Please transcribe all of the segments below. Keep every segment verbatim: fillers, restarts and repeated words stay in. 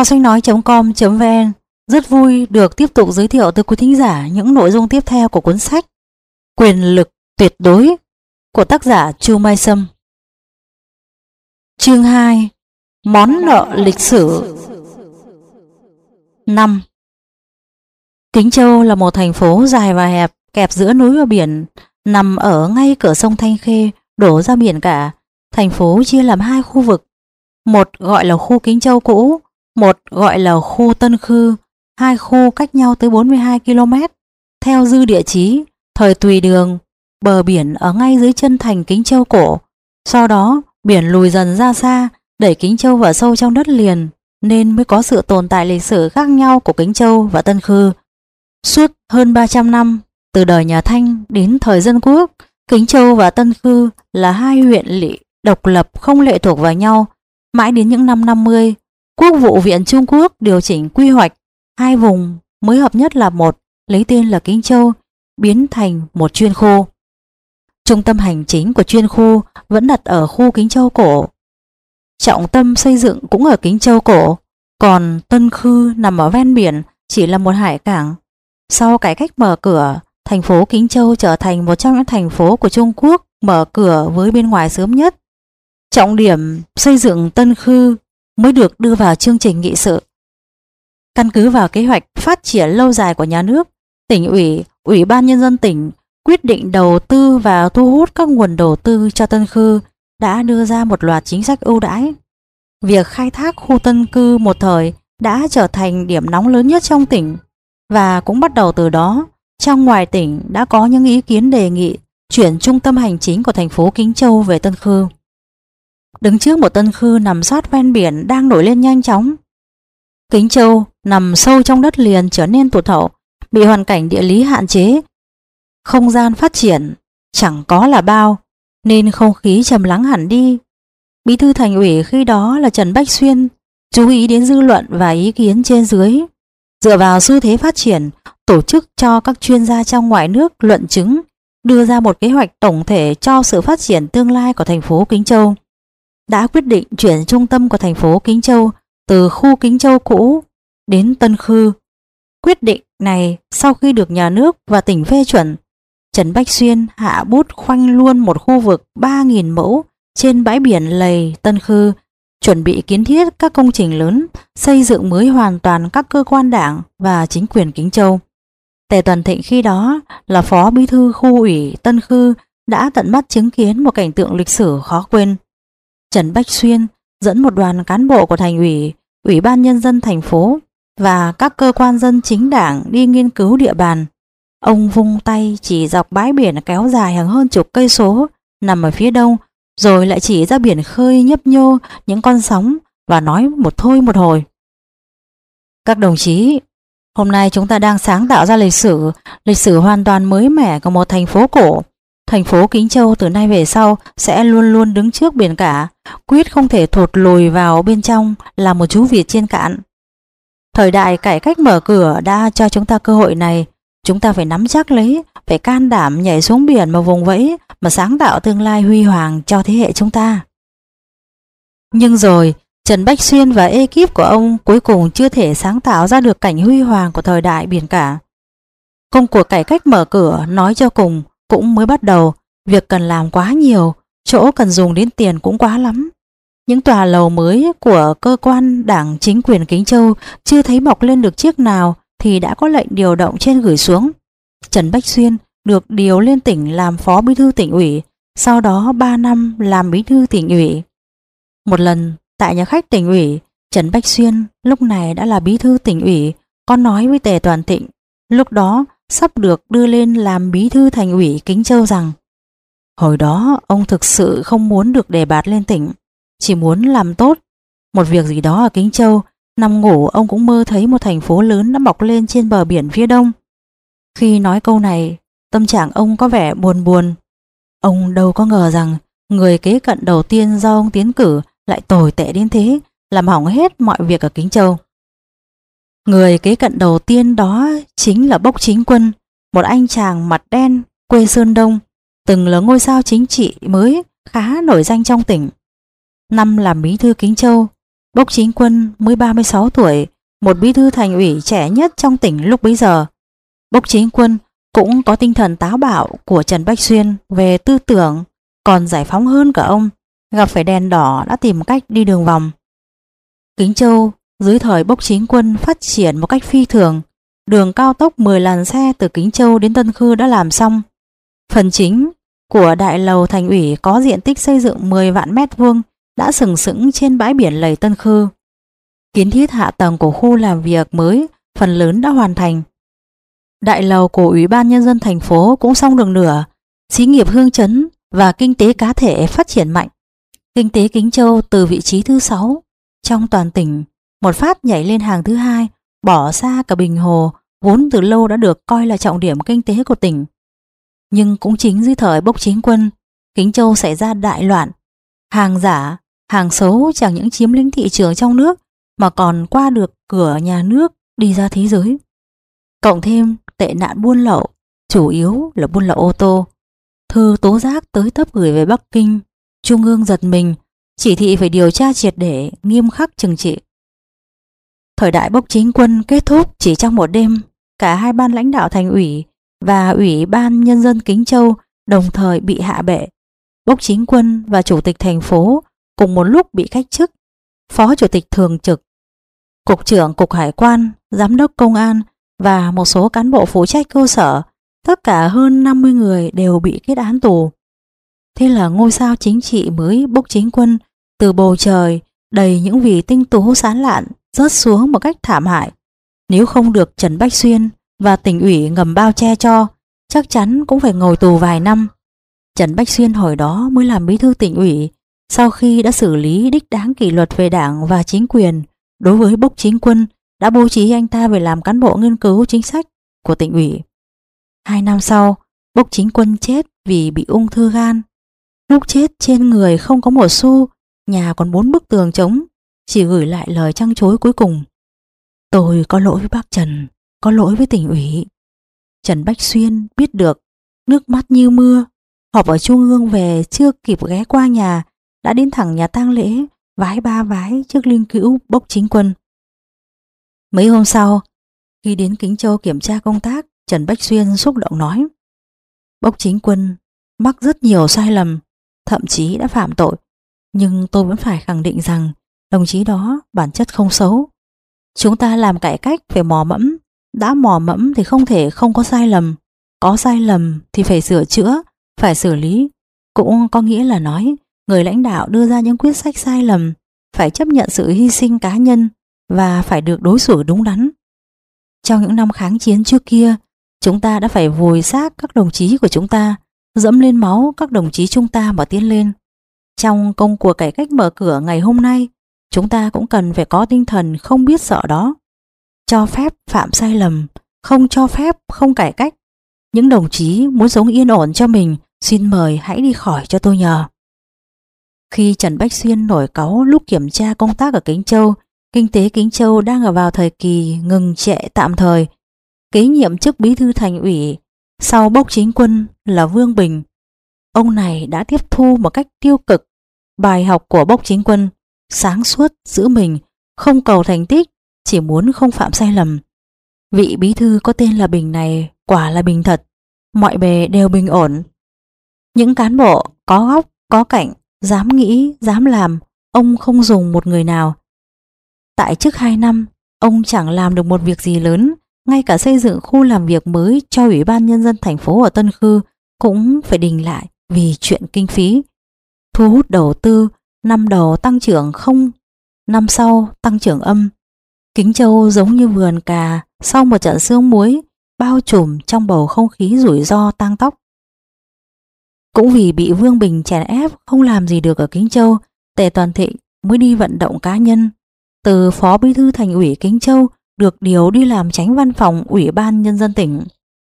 kho sách nói chấm com chấm vn rất vui được tiếp tục giới thiệu tới quý thính giả những nội dung tiếp theo của cuốn sách Quyền lực tuyệt đối của tác giả Chu Mai Sâm. Chương hai. Món nợ lịch sử. năm. Kính Châu là một thành phố dài và hẹp, kẹp giữa núi và biển, nằm ở ngay cửa sông Thanh Khê đổ ra biển cả. Thành phố chia làm hai khu vực, một gọi là khu Kính Châu cũ, một gọi là khu Tân Khư. Hai khu cách nhau tới bốn mươi hai ki lô mét. Theo dư địa chí, thời Tùy Đường, bờ biển ở ngay dưới chân thành Kính Châu cổ. Sau đó, biển lùi dần ra xa, đẩy Kính Châu vào sâu trong đất liền, nên mới có sự tồn tại lịch sử khác nhau của Kính Châu và Tân Khư. Suốt hơn ba trăm năm, từ đời nhà Thanh đến thời Dân Quốc, Kính Châu và Tân Khư là hai huyện lỵ độc lập không lệ thuộc vào nhau. Mãi đến những năm năm mươi, Quốc vụ viện Trung Quốc điều chỉnh quy hoạch, hai vùng mới hợp nhất là một, lấy tên là Kính Châu, biến thành một chuyên khu. Trung tâm hành chính của chuyên khu vẫn đặt ở khu Kính Châu cổ. Trọng tâm xây dựng cũng ở Kính Châu cổ, còn Tân Khư nằm ở ven biển, chỉ là một hải cảng. Sau cải cách mở cửa, thành phố Kính Châu trở thành một trong những thành phố của Trung Quốc mở cửa với bên ngoài sớm nhất. Trọng điểm xây dựng Tân Khư mới được đưa vào chương trình nghị sự. Căn cứ vào kế hoạch phát triển lâu dài của nhà nước, tỉnh ủy, ủy ban nhân dân tỉnh quyết định đầu tư và thu hút các nguồn đầu tư cho Tân Khư, đã đưa ra một loạt chính sách ưu đãi. Việc khai thác khu Tân Cư một thời đã trở thành điểm nóng lớn nhất trong tỉnh, và cũng bắt đầu từ đó, trong ngoài tỉnh đã có những ý kiến đề nghị chuyển trung tâm hành chính của thành phố Kính Châu về Tân Khư. Đứng trước một Tân Khư nằm sát ven biển đang nổi lên nhanh chóng, Kính Châu nằm sâu trong đất liền trở nên tụt hậu, bị hoàn cảnh địa lý hạn chế, không gian phát triển chẳng có là bao, nên không khí trầm lắng hẳn đi. Bí thư thành ủy khi đó là Trần Bách Xuyên chú ý đến dư luận và ý kiến trên dưới, dựa vào xu thế phát triển, tổ chức cho các chuyên gia trong ngoài nước luận chứng, đưa ra một kế hoạch tổng thể cho sự phát triển tương lai của thành phố Kính Châu. Đã quyết định chuyển trung tâm của thành phố Kính Châu từ khu Kính Châu cũ đến Tân Khư. Quyết định này sau khi được nhà nước và tỉnh phê chuẩn, Trần Bách Xuyên hạ bút khoanh luôn một khu vực ba nghìn mẫu trên bãi biển lầy Tân Khư, chuẩn bị kiến thiết các công trình lớn, xây dựng mới hoàn toàn các cơ quan đảng và chính quyền Kính Châu. Tề Tuần Thịnh khi đó là phó bí thư khu ủy Tân Khư đã tận mắt chứng kiến một cảnh tượng lịch sử khó quên. Trần Bách Xuyên dẫn một đoàn cán bộ của thành ủy, ủy ban nhân dân thành phố và các cơ quan dân chính đảng đi nghiên cứu địa bàn. Ông vung tay chỉ dọc bãi biển kéo dài hàng hơn chục cây số nằm ở phía đông, rồi lại chỉ ra biển khơi nhấp nhô những con sóng và nói một thôi một hồi: "Các đồng chí, hôm nay chúng ta đang sáng tạo ra lịch sử, lịch sử hoàn toàn mới mẻ của một thành phố cổ. Thành phố Kính Châu từ nay về sau sẽ luôn luôn đứng trước biển cả, quyết không thể thụt lùi vào bên trong là một chú vịt trên cạn. Thời đại cải cách mở cửa đã cho chúng ta cơ hội này, chúng ta phải nắm chắc lấy, phải can đảm nhảy xuống biển mà vùng vẫy, mà sáng tạo tương lai huy hoàng cho thế hệ chúng ta." Nhưng rồi, Trần Bách Xuyên và ekip của ông cuối cùng chưa thể sáng tạo ra được cảnh huy hoàng của thời đại biển cả. Công cuộc cải cách mở cửa nói cho cùng cũng mới bắt đầu, việc cần làm quá nhiều, chỗ cần dùng đến tiền cũng quá lắm. Những tòa lầu mới của cơ quan đảng chính quyền Kính Châu chưa thấy mọc lên được chiếc nào thì đã có lệnh điều động trên gửi xuống. Trần Bách Xuyên được điều lên tỉnh làm phó bí thư tỉnh ủy, sau đó ba năm làm bí thư tỉnh ủy. Một lần tại nhà khách tỉnh ủy, Trần Bách Xuyên lúc này đã là bí thư tỉnh ủy, có nói với Tề Toàn Thịnh lúc đó sắp được đưa lên làm bí thư thành ủy Kính Châu rằng hồi đó ông thực sự không muốn được đề bạt lên tỉnh, chỉ muốn làm tốt một việc gì đó ở Kính Châu. Nằm ngủ ông cũng mơ thấy một thành phố lớn đã mọc lên trên bờ biển phía đông. Khi nói câu này, tâm trạng ông có vẻ buồn buồn. Ông đâu có ngờ rằng người kế cận đầu tiên do ông tiến cử lại tồi tệ đến thế, làm hỏng hết mọi việc ở Kính Châu. Người kế cận đầu tiên đó chính là Bốc Chính Quân, một anh chàng mặt đen quê Sơn Đông, từng là ngôi sao chính trị mới khá nổi danh trong tỉnh. Năm làm bí thư Kính Châu, Bốc Chính Quân mới ba mươi sáu tuổi, một bí thư thành ủy trẻ nhất trong tỉnh lúc bấy giờ. Bốc Chính Quân cũng có tinh thần táo bạo của Trần Bách Xuyên về tư tưởng, còn giải phóng hơn cả ông, gặp phải đèn đỏ đã tìm cách đi đường vòng. Kính Châu dưới thời Bốc Chính Quân phát triển một cách phi thường. Đường cao tốc mười làn xe từ Kính Châu đến Tân Khư đã làm xong. Phần chính của đại lầu thành ủy có diện tích xây dựng mười vạn mét vuông đã sừng sững trên bãi biển lầy Tân Khư. Kiến thiết hạ tầng của khu làm việc mới phần lớn đã hoàn thành. Đại lầu của Ủy ban Nhân dân thành phố cũng xong được nửa. Xí nghiệp Hương Chấn và kinh tế cá thể phát triển mạnh. Kinh tế Kính Châu từ vị trí thứ sáu trong toàn tỉnh một phát nhảy lên hàng thứ hai, bỏ xa cả Bình Hồ vốn từ lâu đã được coi là trọng điểm kinh tế của tỉnh. Nhưng cũng chính dưới thời Bốc Chính Quân, Kính Châu xảy ra đại loạn. Hàng giả, hàng xấu chẳng những chiếm lĩnh thị trường trong nước mà còn qua được cửa nhà nước đi ra thế giới. Cộng thêm tệ nạn buôn lậu, chủ yếu là buôn lậu ô tô. Thư tố giác tới tấp gửi về Bắc Kinh, Trung ương giật mình, chỉ thị phải điều tra triệt để, nghiêm khắc trừng trị. Thời đại Bốc Chính Quân kết thúc chỉ trong một đêm, cả hai ban lãnh đạo thành ủy và Ủy ban Nhân dân Kính Châu đồng thời bị hạ bệ. Bốc Chính Quân và Chủ tịch thành phố cùng một lúc bị cách chức. Phó Chủ tịch thường trực, Cục trưởng Cục Hải quan, Giám đốc Công an và một số cán bộ phụ trách cơ sở, tất cả hơn năm mươi người đều bị kết án tù. Thế là ngôi sao chính trị mới Bốc Chính Quân từ bầu trời đầy những vì tinh tú sáng lạn rớt xuống một cách thảm hại. Nếu không được Trần Bách Xuyên và tỉnh ủy ngầm bao che cho, chắc chắn cũng phải ngồi tù vài năm. Trần Bách Xuyên hồi đó mới làm bí thư tỉnh ủy, sau khi đã xử lý đích đáng kỷ luật về đảng và chính quyền đối với Bốc Chính Quân, đã bố trí anh ta về làm cán bộ nghiên cứu chính sách của tỉnh ủy. Hai năm sau, Bốc Chính Quân chết vì bị ung thư gan. Lúc chết trên người không có một xu, nhà còn bốn bức tường trống, chỉ gửi lại lời trăng trối cuối cùng: tôi có lỗi với bác Trần, có lỗi với tỉnh ủy. Trần Bách Xuyên biết được, nước mắt như mưa. Họp ở Trung ương về chưa kịp ghé qua nhà, đã đến thẳng nhà tang lễ, vái ba vái trước linh cữu Bốc Chính Quân. Mấy hôm sau, khi đến Kính Châu kiểm tra công tác, Trần Bách Xuyên xúc động nói: Bốc Chính Quân mắc rất nhiều sai lầm, thậm chí đã phạm tội, nhưng tôi vẫn phải khẳng định rằng đồng chí đó bản chất không xấu. Chúng ta làm cải cách phải mò mẫm, đã mò mẫm thì không thể không có sai lầm, có sai lầm thì phải sửa chữa, phải xử lý. Cũng có nghĩa là nói, người lãnh đạo đưa ra những quyết sách sai lầm phải chấp nhận sự hy sinh cá nhân và phải được đối xử đúng đắn. Trong những năm kháng chiến trước kia, chúng ta đã phải vùi xác các đồng chí của chúng ta, dẫm lên máu các đồng chí chúng ta mà tiến lên. Trong công cuộc cải cách mở cửa ngày hôm nay, chúng ta cũng cần phải có tinh thần không biết sợ đó. Cho phép phạm sai lầm, không cho phép không cải cách. Những đồng chí muốn sống yên ổn cho mình, xin mời hãy đi khỏi cho tôi nhờ. Khi Trần Bách Xuyên nổi cáu lúc kiểm tra công tác ở Kính Châu, kinh tế Kính Châu đang ở vào thời kỳ ngừng trệ tạm thời. Kế nhiệm chức bí thư thành ủy sau Bốc Chính Quân là Vương Bình. Ông này đã tiếp thu một cách tiêu cực bài học của Bốc Chính Quân, sáng suốt giữ mình, không cầu thành tích, chỉ muốn không phạm sai lầm. Vị bí thư có tên là Bình này quả là bình thật, mọi bề đều bình ổn. Những cán bộ có góc, có cạnh, dám nghĩ, dám làm, ông không dùng một người nào. Tại chức hai năm, ông chẳng làm được một việc gì lớn, ngay cả xây dựng khu làm việc mới cho Ủy ban Nhân dân thành phố ở Tân Khư cũng phải đình lại vì chuyện kinh phí. Thu hút đầu tư, năm đầu tăng trưởng không, năm sau tăng trưởng âm. Kính Châu giống như vườn cà sau một trận sương muối, bao trùm trong bầu không khí rủi ro tang tóc. Cũng vì bị Vương Bình chèn ép không làm gì được ở Kính Châu, Tề Toàn Thịnh mới đi vận động cá nhân. Từ phó bí thư thành ủy Kính Châu được điều đi làm chánh văn phòng Ủy ban Nhân dân tỉnh.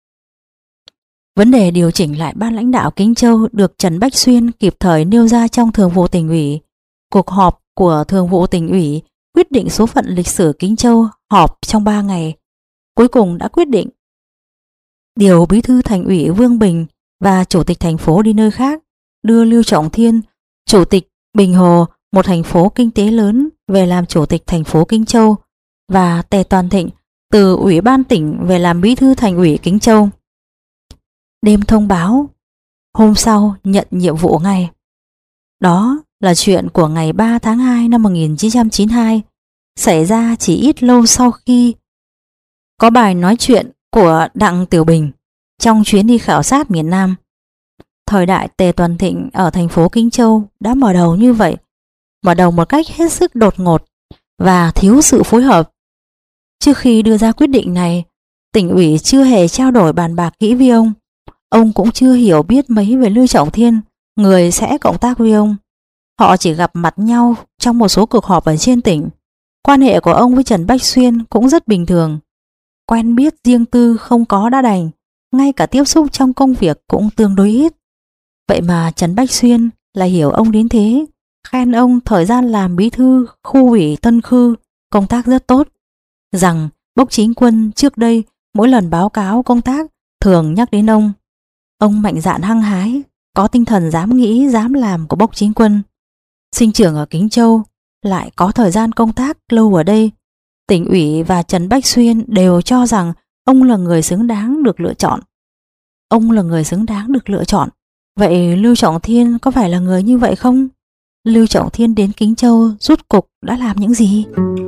Vấn đề điều chỉnh lại ban lãnh đạo Kính Châu được Trần Bách Xuyên kịp thời nêu ra trong thường vụ tỉnh ủy. Cuộc họp của thường vụ tỉnh ủy quyết định số phận lịch sử Kính Châu họp trong ba ngày. Cuối cùng đã quyết định điều bí thư thành ủy Vương Bình và chủ tịch thành phố đi nơi khác, đưa Lưu Trọng Thiên, chủ tịch Bình Hồ một thành phố kinh tế lớn, về làm chủ tịch thành phố Kinh Châu, và Tề Toàn Thịnh từ Ủy ban tỉnh về làm bí thư thành ủy Kính Châu. Đêm thông báo, hôm sau nhận nhiệm vụ ngay. Đó là chuyện của ngày ba tháng hai năm một nghìn chín trăm chín mươi hai, xảy ra chỉ ít lâu sau khi có bài nói chuyện của Đặng Tiểu Bình trong chuyến đi khảo sát miền Nam. Thời đại Tề Toàn Thịnh ở thành phố Kinh Châu đã mở đầu như vậy, mở đầu một cách hết sức đột ngột và thiếu sự phối hợp. Trước khi đưa ra quyết định này, tỉnh ủy chưa hề trao đổi bàn bạc kỹ với ông. Ông cũng chưa hiểu biết mấy về Lưu Trọng Thiên, người sẽ cộng tác với ông. Họ chỉ gặp mặt nhau trong một số cuộc họp ở trên tỉnh. Quan hệ của ông với Trần Bách Xuyên cũng rất bình thường. Quen biết riêng tư không có đã đành, ngay cả tiếp xúc trong công việc cũng tương đối ít. Vậy mà Trần Bách Xuyên lại hiểu ông đến thế, khen ông thời gian làm bí thư khu ủy Tân Khư công tác rất tốt, rằng Bốc Chính Quân trước đây mỗi lần báo cáo công tác thường nhắc đến ông. Ông mạnh dạn hăng hái, có tinh thần dám nghĩ dám làm của Bốc Chính Quân. Sinh trưởng ở Kính Châu, lại có thời gian công tác lâu ở đây. Tỉnh ủy và Trần Bách Xuyên đều cho rằng ông là người xứng đáng được lựa chọn. Ông là người xứng đáng được lựa chọn. Vậy Lưu Trọng Thiên có phải là người như vậy không? Lưu Trọng Thiên đến Kính Châu rút cục đã làm những gì?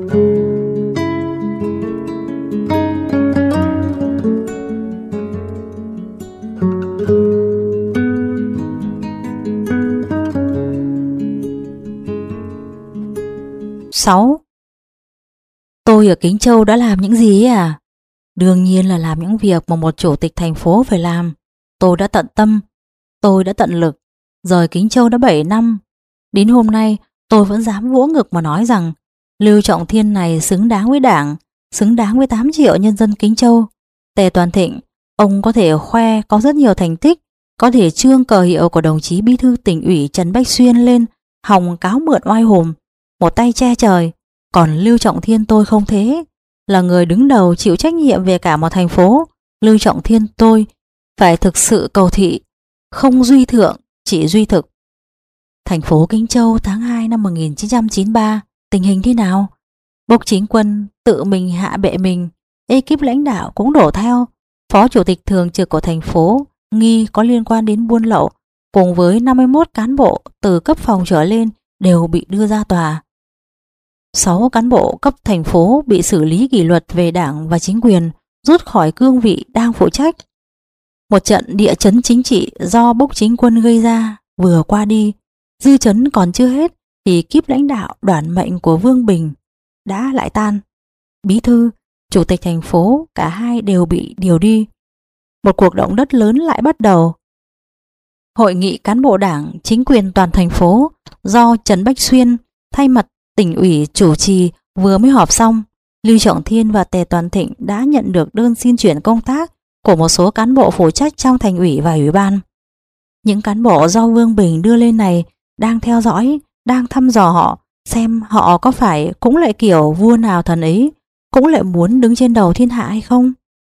sáu. Tôi ở Kính Châu đã làm những gì à? Đương nhiên là làm những việc mà một chủ tịch thành phố phải làm. Tôi đã tận tâm, tôi đã tận lực, rời Kính Châu đã bảy năm. Đến hôm nay tôi vẫn dám vỗ ngực mà nói rằng Lưu Trọng Thiên này xứng đáng với Đảng, xứng đáng với tám triệu nhân dân Kính Châu. Tề Toàn Thịnh, ông có thể khoe có rất nhiều thành tích, có thể trương cờ hiệu của đồng chí bí thư tỉnh ủy Trần Bách Xuyên lên hòng cáo mượn oai hùng, một tay che trời. Còn Lưu Trọng Thiên tôi không thế, là người đứng đầu chịu trách nhiệm về cả một thành phố. Lưu Trọng Thiên tôi phải thực sự cầu thị, không duy thượng, chỉ duy thực. Thành phố Kính Châu tháng hai năm một nghìn chín trăm chín mươi ba, tình hình thế nào? Bốc Chính Quân tự mình hạ bệ mình, ekip lãnh đạo cũng đổ theo. Phó chủ tịch thường trực của thành phố nghi có liên quan đến buôn lậu, cùng với năm mươi mốt cán bộ từ cấp phòng trở lên đều bị đưa ra tòa. sáu cán bộ cấp thành phố bị xử lý kỷ luật về đảng và chính quyền, rút khỏi cương vị đang phụ trách. Một trận địa chấn chính trị do Bốc Chính Quân gây ra vừa qua đi, dư chấn còn chưa hết thì kíp lãnh đạo đoản mệnh của Vương Bình đã lại tan. Bí thư, chủ tịch thành phố cả hai đều bị điều đi. Một cuộc động đất lớn lại bắt đầu. Hội nghị cán bộ đảng chính quyền toàn thành phố do Trần Bách Xuyên thay mặt tỉnh ủy chủ trì vừa mới họp xong. Lưu Trọng Thiên và Tề Toàn Thịnh đã nhận được đơn xin chuyển công tác của một số cán bộ phụ trách trong thành ủy và ủy ban. Những cán bộ do Vương Bình đưa lên này đang theo dõi, đang thăm dò họ, xem họ có phải cũng lại kiểu vua nào thần ấy, cũng lại muốn đứng trên đầu thiên hạ hay không.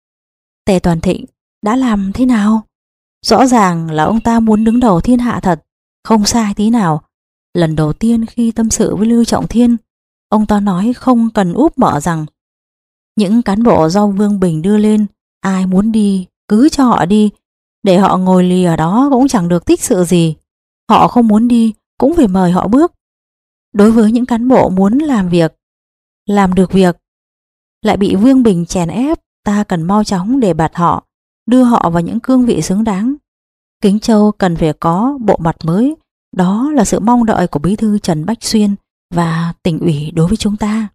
Tề Toàn Thịnh đã làm thế nào? Rõ ràng là ông ta muốn đứng đầu thiên hạ thật, không sai tí nào. Lần đầu tiên khi tâm sự với Lưu Trọng Thiên, ông ta nói không cần úp mở rằng những cán bộ do Vương Bình đưa lên, ai muốn đi cứ cho họ đi, để họ ngồi lì ở đó cũng chẳng được tích sự gì. Họ không muốn đi cũng phải mời họ bước. Đối với những cán bộ muốn làm việc, làm được việc, lại bị Vương Bình chèn ép, ta cần mau chóng để bạt họ, đưa họ vào những cương vị xứng đáng. Kính Châu cần phải có bộ mặt mới. Đó là sự mong đợi của bí thư Trần Bách Xuyên và tỉnh ủy đối với chúng ta.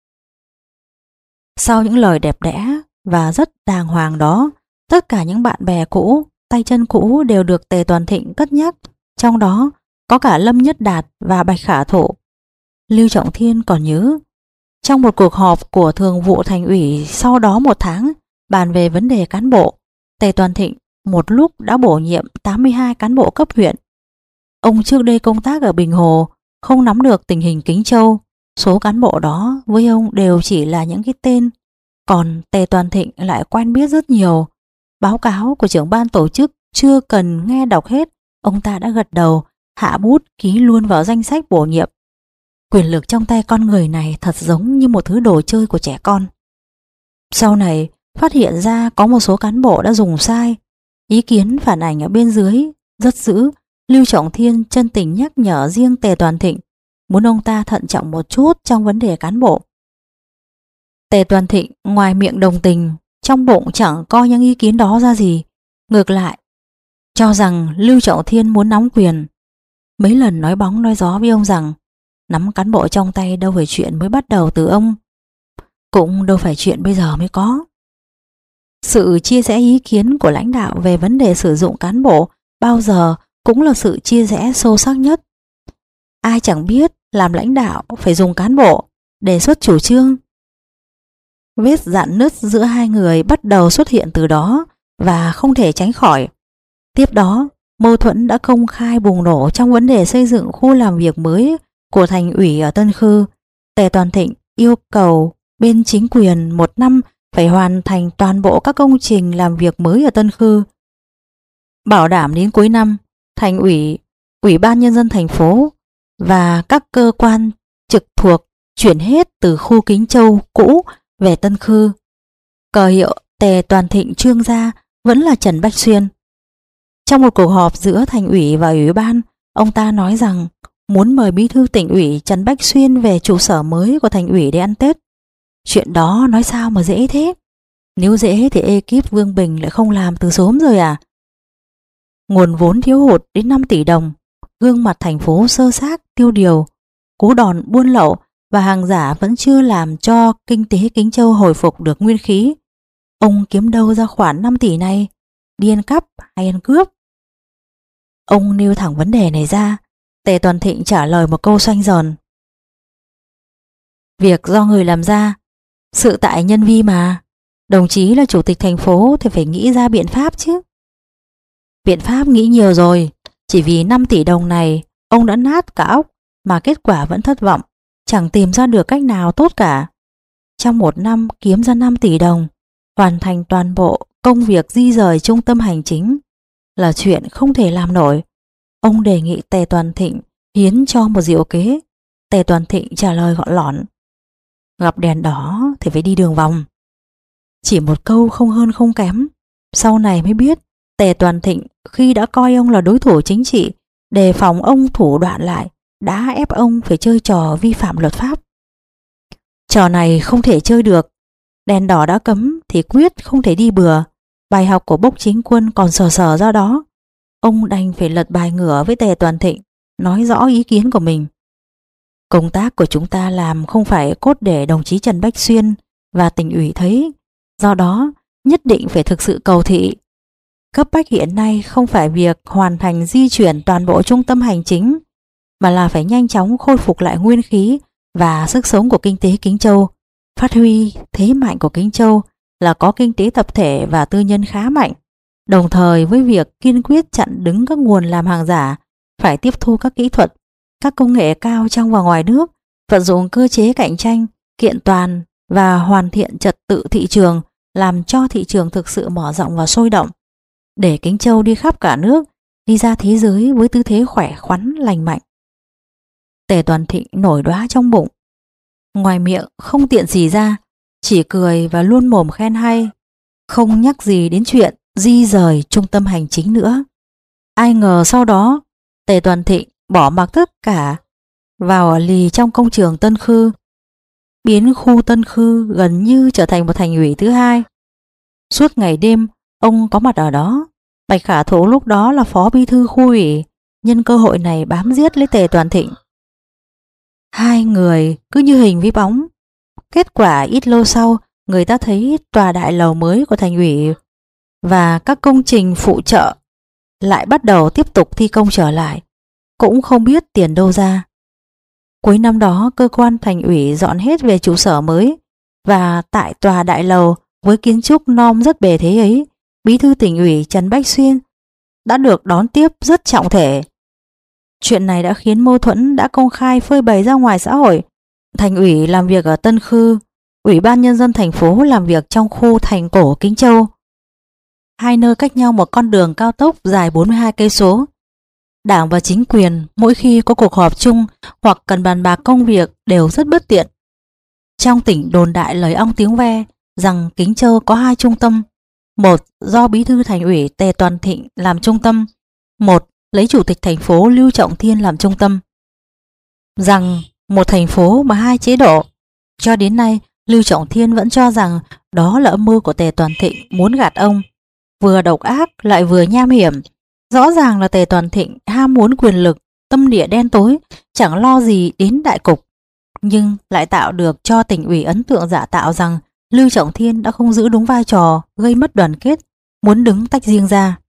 Sau những lời đẹp đẽ và rất đàng hoàng đó, tất cả những bạn bè cũ, tay chân cũ đều được Tề Toàn Thịnh cất nhắc, trong đó có cả Lâm Nhất Đạt và Bạch Khả Thụ. Lưu Trọng Thiên còn nhớ, trong một cuộc họp của thường vụ thành ủy sau đó một tháng bàn về vấn đề cán bộ, Tề Toàn Thịnh một lúc đã bổ nhiệm tám mươi hai cán bộ cấp huyện. Ông trước đây công tác ở Bình Hồ, không nắm được tình hình Kính Châu. Số cán bộ đó với ông đều chỉ là những cái tên. Còn Tề Toàn Thịnh lại quen biết rất nhiều. Báo cáo của trưởng ban tổ chức chưa cần nghe đọc hết, ông ta đã gật đầu, hạ bút ký luôn vào danh sách bổ nhiệm. Quyền lực trong tay con người này thật giống như một thứ đồ chơi của trẻ con. Sau này phát hiện ra có một số cán bộ đã dùng sai. Ý kiến phản ảnh ở bên dưới rất dữ. Lưu Trọng Thiên chân tình nhắc nhở riêng Tề Toàn Thịnh, muốn ông ta thận trọng một chút trong vấn đề cán bộ. Tề Toàn Thịnh ngoài miệng đồng tình, trong bụng chẳng coi những ý kiến đó ra gì. Ngược lại, cho rằng Lưu Trọng Thiên muốn nắm quyền. Mấy lần nói bóng nói gió với ông rằng nắm cán bộ trong tay đâu phải chuyện mới bắt đầu từ ông, cũng đâu phải chuyện bây giờ mới có. Sự chia rẽ ý kiến của lãnh đạo về vấn đề sử dụng cán bộ bao giờ cũng là sự chia rẽ sâu sắc nhất. Ai chẳng biết làm lãnh đạo phải dùng cán bộ, đề xuất chủ trương. Vết rạn nứt giữa hai người bắt đầu xuất hiện từ đó và không thể tránh khỏi. Tiếp đó, mâu thuẫn đã công khai bùng nổ trong vấn đề xây dựng khu làm việc mới của thành ủy ở Tân Khư. Tề Toàn Thịnh yêu cầu bên chính quyền một năm phải hoàn thành toàn bộ các công trình làm việc mới ở Tân Khư. Bảo đảm đến cuối năm, thành ủy, ủy ban nhân dân thành phố và các cơ quan trực thuộc chuyển hết từ khu Kính Châu cũ về Tân Khư. Cờ hiệu Tề Toàn Thịnh trương gia vẫn là Trần Bách Xuyên. Trong một cuộc họp giữa thành ủy và ủy ban, ông ta nói rằng muốn mời bí thư tỉnh ủy Trần Bách Xuyên về trụ sở mới của thành ủy để ăn Tết. Chuyện đó nói sao mà dễ thế? Nếu dễ thì ekip Vương Bình lại không làm từ sớm rồi à? Nguồn vốn thiếu hụt đến năm tỷ đồng, gương mặt thành phố sơ xác tiêu điều, cú đòn buôn lậu và hàng giả vẫn chưa làm cho kinh tế Kính Châu hồi phục được nguyên khí. Ông kiếm đâu ra khoản năm tỷ này? Đi ăn cắp hay ăn cướp? Ông nêu thẳng vấn đề này ra. Tề Toàn Thịnh trả lời một câu xoanh giòn. Việc do người làm ra, sự tại nhân vi mà. Đồng chí là chủ tịch thành phố thì phải nghĩ ra biện pháp chứ. Biện pháp nghĩ nhiều rồi, chỉ vì năm tỷ đồng này ông đã nát cả óc mà kết quả vẫn thất vọng, chẳng tìm ra được cách nào tốt cả. Trong một năm kiếm ra năm tỷ đồng, hoàn thành toàn bộ công việc di rời trung tâm hành chính là chuyện không thể làm nổi. Ông đề nghị Tề Toàn Thịnh hiến cho một diệu kế. Tề Toàn Thịnh trả lời gọn lỏn. Gặp đèn đỏ thì phải đi đường vòng. Chỉ một câu không hơn không kém. Sau này mới biết Tề Toàn Thịnh khi đã coi ông là đối thủ chính trị, đề phòng ông thủ đoạn lại, đã ép ông phải chơi trò vi phạm luật pháp. Trò này không thể chơi được. Đèn đỏ đã cấm thì quyết không thể đi bừa. Bài học của Bốc Chính Quân còn sờ sờ ra đó. Ông đành phải lật bài ngửa với Tề Toàn Thịnh, nói rõ ý kiến của mình. Công tác của chúng ta làm không phải cốt để đồng chí Trần Bách Xuyên và tỉnh ủy thấy. Do đó, nhất định phải thực sự cầu thị. Cấp bách hiện nay không phải việc hoàn thành di chuyển toàn bộ trung tâm hành chính, mà là phải nhanh chóng khôi phục lại nguyên khí và sức sống của kinh tế Kính Châu. Phát huy thế mạnh của Kính Châu là có kinh tế tập thể và tư nhân khá mạnh, đồng thời với việc kiên quyết chặn đứng các nguồn làm hàng giả, phải tiếp thu các kỹ thuật, các công nghệ cao trong và ngoài nước, vận dụng cơ chế cạnh tranh, kiện toàn và hoàn thiện trật tự thị trường, làm cho thị trường thực sự mở rộng và sôi động, để Kính Châu đi khắp cả nước, đi ra thế giới với tư thế khỏe khoắn lành mạnh. Tề Toàn Thịnh nổi đoá trong bụng, ngoài miệng không tiện gì ra, chỉ cười và luôn mồm khen hay, không nhắc gì đến chuyện di rời trung tâm hành chính nữa. Ai ngờ sau đó Tề Toàn Thịnh bỏ mặc tất cả vào ở lì trong công trường Tân Khư, biến khu Tân Khư gần như trở thành một thành ủy thứ hai. Suốt ngày đêm ông có mặt ở đó. Bạch Khả Thụ lúc đó là phó bí thư khu ủy, nhân cơ hội này bám giết lấy Tề Toàn Thịnh. Hai người cứ như hình với bóng. Kết quả ít lâu sau, người ta thấy tòa đại lầu mới của thành ủy và các công trình phụ trợ lại bắt đầu tiếp tục thi công trở lại, cũng không biết tiền đâu ra. Cuối năm đó, cơ quan thành ủy dọn hết về trụ sở mới, và tại tòa đại lầu với kiến trúc non rất bề thế ấy, bí thư tỉnh ủy Trần Bách Xuyên đã được đón tiếp rất trọng thể. Chuyện này đã khiến mâu thuẫn đã công khai phơi bày ra ngoài xã hội. Thành ủy làm việc ở Tân Khư, ủy ban nhân dân thành phố làm việc trong khu thành cổ Kính Châu. Hai nơi cách nhau một con đường cao tốc dài bốn mươi hai cây số. Đảng và chính quyền mỗi khi có cuộc họp chung hoặc cần bàn bạc công việc đều rất bất tiện. Trong tỉnh đồn đại lời ong tiếng ve rằng Kính Châu có hai trung tâm, một do Bí thư Thành ủy Tề Toàn Thịnh làm trung tâm, một lấy Chủ tịch thành phố Lưu Trọng Thiên làm trung tâm. Rằng một thành phố mà hai chế độ. Cho đến nay, Lưu Trọng Thiên vẫn cho rằng đó là âm mưu của Tề Toàn Thịnh muốn gạt ông, vừa độc ác lại vừa nham hiểm. Rõ ràng là Tề Toàn Thịnh ham muốn quyền lực, tâm địa đen tối, chẳng lo gì đến đại cục, nhưng lại tạo được cho tỉnh ủy ấn tượng giả tạo rằng Lưu Trọng Thiên đã không giữ đúng vai trò, gây mất đoàn kết, muốn đứng tách riêng ra.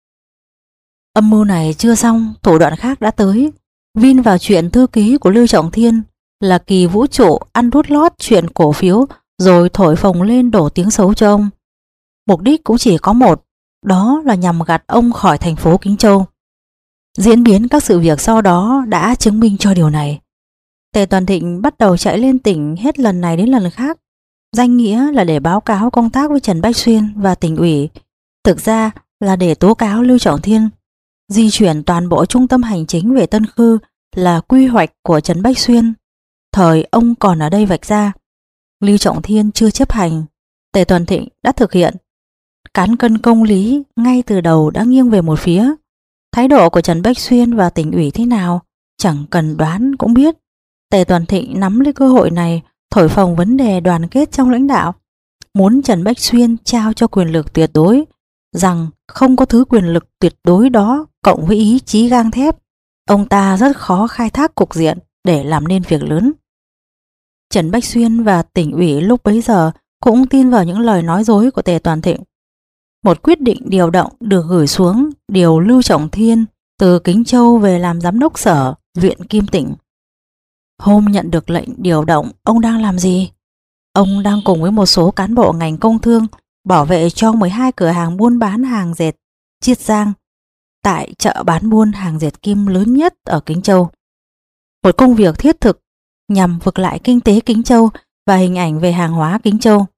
Âm mưu này chưa xong, thủ đoạn khác đã tới. Vin vào chuyện thư ký của Lưu Trọng Thiên là Kỳ Vũ Trụ ăn đút lót chuyện cổ phiếu rồi thổi phồng lên đổ tiếng xấu cho ông. Mục đích cũng chỉ có một, đó là nhằm gạt ông khỏi thành phố Kính Châu. Diễn biến các sự việc sau đó đã chứng minh cho điều này. Tề Toàn Thịnh bắt đầu chạy lên tỉnh hết lần này đến lần khác, danh nghĩa là để báo cáo công tác với Trần Bách Xuyên và tỉnh ủy, thực ra là để tố cáo Lưu Trọng Thiên. Di chuyển toàn bộ trung tâm hành chính về Tân Khư là quy hoạch của Trần Bách Xuyên, thời ông còn ở đây vạch ra. Lưu Trọng Thiên chưa chấp hành, Tề Toàn Thịnh đã thực hiện. Cán cân công lý ngay từ đầu đã nghiêng về một phía. Thái độ của Trần Bách Xuyên và tỉnh ủy thế nào chẳng cần đoán cũng biết. Tề Toàn Thịnh nắm lấy cơ hội này thổi phồng vấn đề đoàn kết trong lãnh đạo, muốn Trần Bách Xuyên trao cho quyền lực tuyệt đối, rằng không có thứ quyền lực tuyệt đối đó cộng với ý chí gang thép, ông ta rất khó khai thác cục diện để làm nên việc lớn. Trần Bách Xuyên và tỉnh ủy lúc bấy giờ cũng tin vào những lời nói dối của Tề Toàn Thịnh. Một quyết định điều động được gửi xuống điều Lưu Trọng Thiên từ Kính Châu về làm giám đốc sở viện Kim Tỉnh. Hôm nhận được lệnh điều động, ông đang làm gì? Ông đang cùng với một số cán bộ ngành công thương bảo vệ cho mười hai cửa hàng buôn bán hàng dệt Chiết Giang tại chợ bán buôn hàng dệt kim lớn nhất ở Kính Châu. Một công việc thiết thực nhằm vực lại kinh tế Kính Châu và hình ảnh về hàng hóa Kính Châu.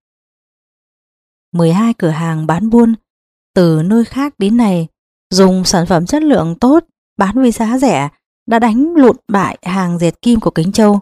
mười hai cửa hàng bán buôn từ nơi khác đến này dùng sản phẩm chất lượng tốt, bán với giá rẻ, đã đánh lụn bại hàng dệt kim của Kính Châu.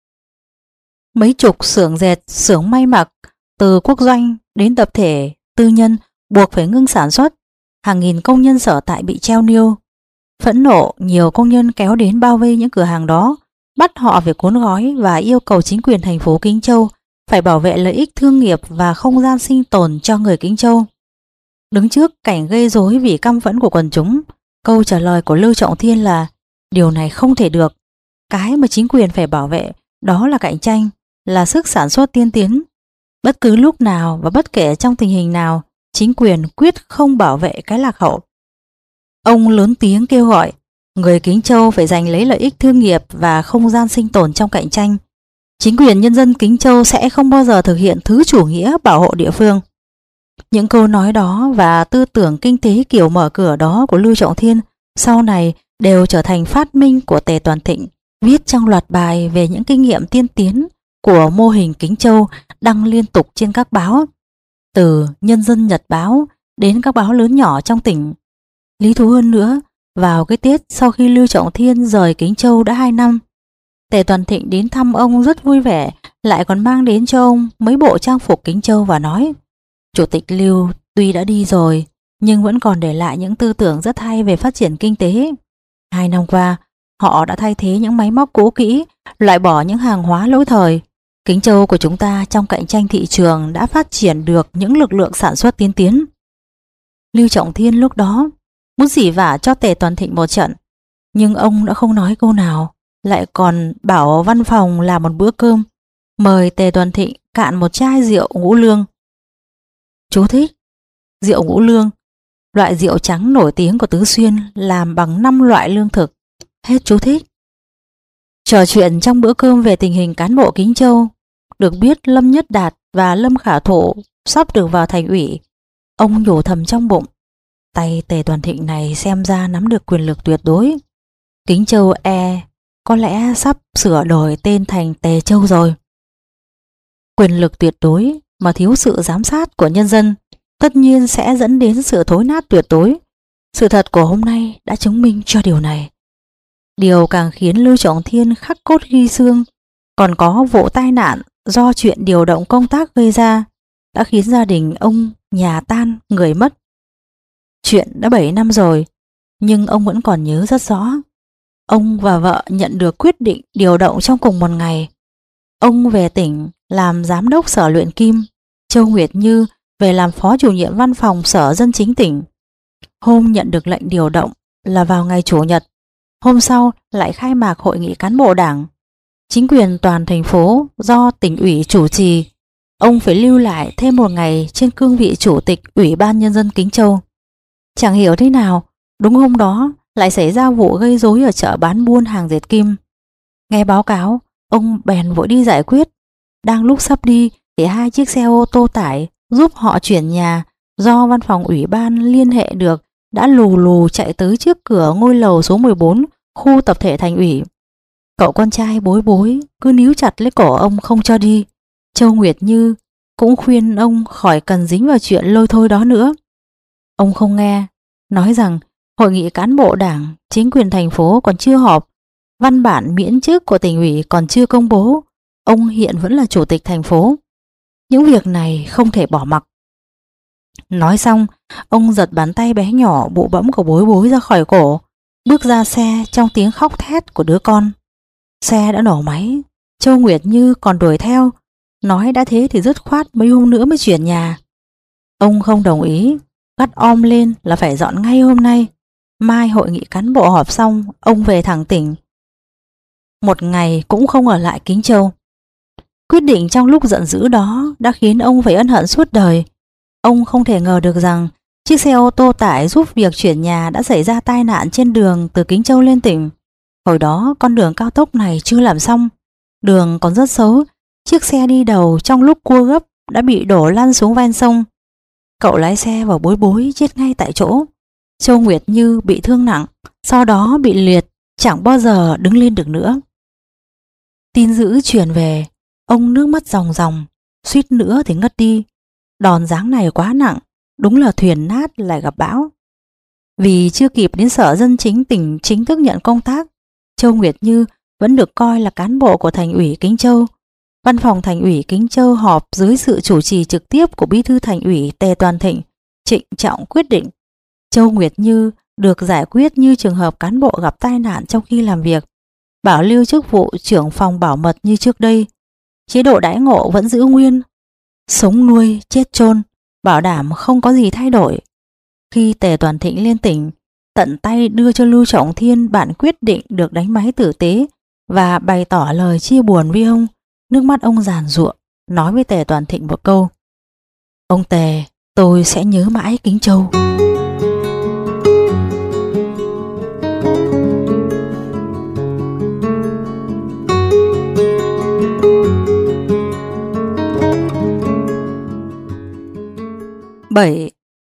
Mấy chục xưởng dệt, xưởng may mặc từ quốc doanh đến tập thể, tư nhân buộc phải ngưng sản xuất. Hàng nghìn công nhân sở tại bị treo niêu. Phẫn nộ, nhiều công nhân kéo đến bao vây những cửa hàng đó, bắt họ phải cuốn gói và yêu cầu chính quyền thành phố Kính Châu phải bảo vệ lợi ích thương nghiệp và không gian sinh tồn cho người Kính Châu. Đứng trước cảnh gây rối vì căm phẫn của quần chúng, câu trả lời của Lưu Trọng Thiên là điều này không thể được. Cái mà chính quyền phải bảo vệ đó là cạnh tranh, là sức sản xuất tiên tiến. Bất cứ lúc nào và bất kể trong tình hình nào, chính quyền quyết không bảo vệ cái lạc hậu. Ông lớn tiếng kêu gọi người Kính Châu phải giành lấy lợi ích thương nghiệp và không gian sinh tồn trong cạnh tranh. Chính quyền nhân dân Kính Châu sẽ không bao giờ thực hiện thứ chủ nghĩa bảo hộ địa phương. Những câu nói đó và tư tưởng kinh tế kiểu mở cửa đó của Lưu Trọng Thiên sau này đều trở thành phát minh của Tề Toàn Thịnh, viết trong loạt bài về những kinh nghiệm tiên tiến của mô hình Kính Châu đăng liên tục trên các báo, từ Nhân dân Nhật báo đến các báo lớn nhỏ trong tỉnh. Lý thú hơn nữa, vào cái Tết sau khi Lưu Trọng Thiên rời Kính Châu đã hai năm, Tề Toàn Thịnh đến thăm ông rất vui vẻ, lại còn mang đến cho ông mấy bộ trang phục Kính Châu và nói: Chủ tịch Lưu tuy đã đi rồi nhưng vẫn còn để lại những tư tưởng rất hay về phát triển kinh tế. Hai năm qua, họ đã thay thế những máy móc cũ kỹ, loại bỏ những hàng hóa lỗi thời. Kính Châu của chúng ta trong cạnh tranh thị trường đã phát triển được những lực lượng sản xuất tiên tiến. Lưu Trọng Thiên lúc đó muốn xỉ vả cho Tề Toàn Thịnh một trận, nhưng ông đã không nói câu nào, lại còn bảo văn phòng làm một bữa cơm, mời Tề Toàn Thịnh cạn một chai rượu ngũ lương. Chú thích: rượu ngũ lương, loại rượu trắng nổi tiếng của Tứ Xuyên, làm bằng năm loại lương thực. Hết chú thích. Trò chuyện trong bữa cơm về tình hình cán bộ Kính Châu, được biết Lâm Nhất Đạt và Lâm Khả Thụ sắp được vào thành ủy. Ông nhủ thầm trong bụng, tay Tề Toàn Thịnh này xem ra nắm được quyền lực tuyệt đối. Kính Châu E có lẽ sắp sửa đổi tên thành Tề Châu rồi. Quyền lực tuyệt đối mà thiếu sự giám sát của nhân dân tất nhiên sẽ dẫn đến sự thối nát tuyệt đối. Sự thật của hôm nay đã chứng minh cho điều này. Điều càng khiến Lưu Trọng Thiên khắc cốt ghi xương, còn có vụ tai nạn do chuyện điều động công tác gây ra đã khiến gia đình ông nhà tan người mất. Chuyện đã bảy năm rồi, nhưng ông vẫn còn nhớ rất rõ. Ông và vợ nhận được quyết định điều động trong cùng một ngày. Ông về tỉnh làm giám đốc sở luyện kim, Châu Nguyệt Như về làm phó chủ nhiệm văn phòng sở dân chính tỉnh. Hôm nhận được lệnh điều động là vào ngày Chủ nhật. Hôm sau lại khai mạc hội nghị cán bộ đảng. Chính quyền toàn thành phố do tỉnh ủy chủ trì. Ông phải lưu lại thêm một ngày trên cương vị chủ tịch Ủy ban Nhân dân Kính Châu. Chẳng hiểu thế nào, đúng hôm đó lại xảy ra vụ gây rối ở chợ bán buôn hàng dệt kim. Nghe báo cáo, ông bèn vội đi giải quyết. Đang lúc sắp đi thì hai chiếc xe ô tô tải giúp họ chuyển nhà do văn phòng ủy ban liên hệ được đã lù lù chạy tới trước cửa ngôi lầu số mười bốn khu tập thể thành ủy. Cậu con trai bối bối cứ níu chặt lấy cổ ông không cho đi. Châu Nguyệt Như cũng khuyên ông khỏi cần dính vào chuyện lôi thôi đó nữa. Ông không nghe, nói rằng hội nghị cán bộ đảng, chính quyền thành phố còn chưa họp, văn bản miễn chức của tỉnh ủy còn chưa công bố, ông hiện vẫn là chủ tịch thành phố. Những việc này không thể bỏ mặc. Nói xong, ông giật bàn tay bé nhỏ bụ bẫm của bối bối ra khỏi cổ, bước ra xe trong tiếng khóc thét của đứa con. Xe đã nổ máy, Châu Nguyệt Như còn đuổi theo, nói đã thế thì dứt khoát mấy hôm nữa mới chuyển nhà. Ông không đồng ý, gắt om lên là phải dọn ngay hôm nay. Mai hội nghị cán bộ họp xong, ông về thẳng tỉnh. Một ngày cũng không ở lại Kính Châu. Quyết định trong lúc giận dữ đó đã khiến ông phải ân hận suốt đời. Ông không thể ngờ được rằng chiếc xe ô tô tải giúp việc chuyển nhà đã xảy ra tai nạn trên đường từ Kính Châu lên tỉnh. Hồi đó con đường cao tốc này chưa làm xong, đường còn rất xấu. Chiếc xe đi đầu trong lúc cua gấp đã bị đổ lăn xuống ven sông. Cậu lái xe và bối bối chết ngay tại chỗ. Châu Nguyệt Như bị thương nặng, sau đó bị liệt, chẳng bao giờ đứng lên được nữa. Tin dữ truyền về, ông nước mắt ròng ròng, suýt nữa thì ngất đi. Đòn giáng này quá nặng, đúng là thuyền nát lại gặp bão. Vì chưa kịp đến sở dân chính tỉnh chính thức nhận công tác, Châu Nguyệt Như vẫn được coi là cán bộ của thành ủy Kính Châu. Văn phòng thành ủy Kính Châu họp dưới sự chủ trì trực tiếp của bí thư thành ủy Tề Toàn Thịnh, trịnh trọng quyết định Châu Nguyệt Như được giải quyết như trường hợp cán bộ gặp tai nạn trong khi làm việc, bảo lưu chức vụ trưởng phòng bảo mật như trước đây. Chế độ đãi ngộ vẫn giữ nguyên, sống nuôi chết chôn, bảo đảm không có gì thay đổi. Khi Tề Toàn Thịnh lên tỉnh, tận tay đưa cho Lưu Trọng Thiên bản quyết định được đánh máy tử tế và bày tỏ lời chia buồn với ông. Nước mắt ông giàn giụa, nói với Tề Toàn Thịnh một câu: "Ông Tề, tôi sẽ nhớ mãi Kính Châu." bảy.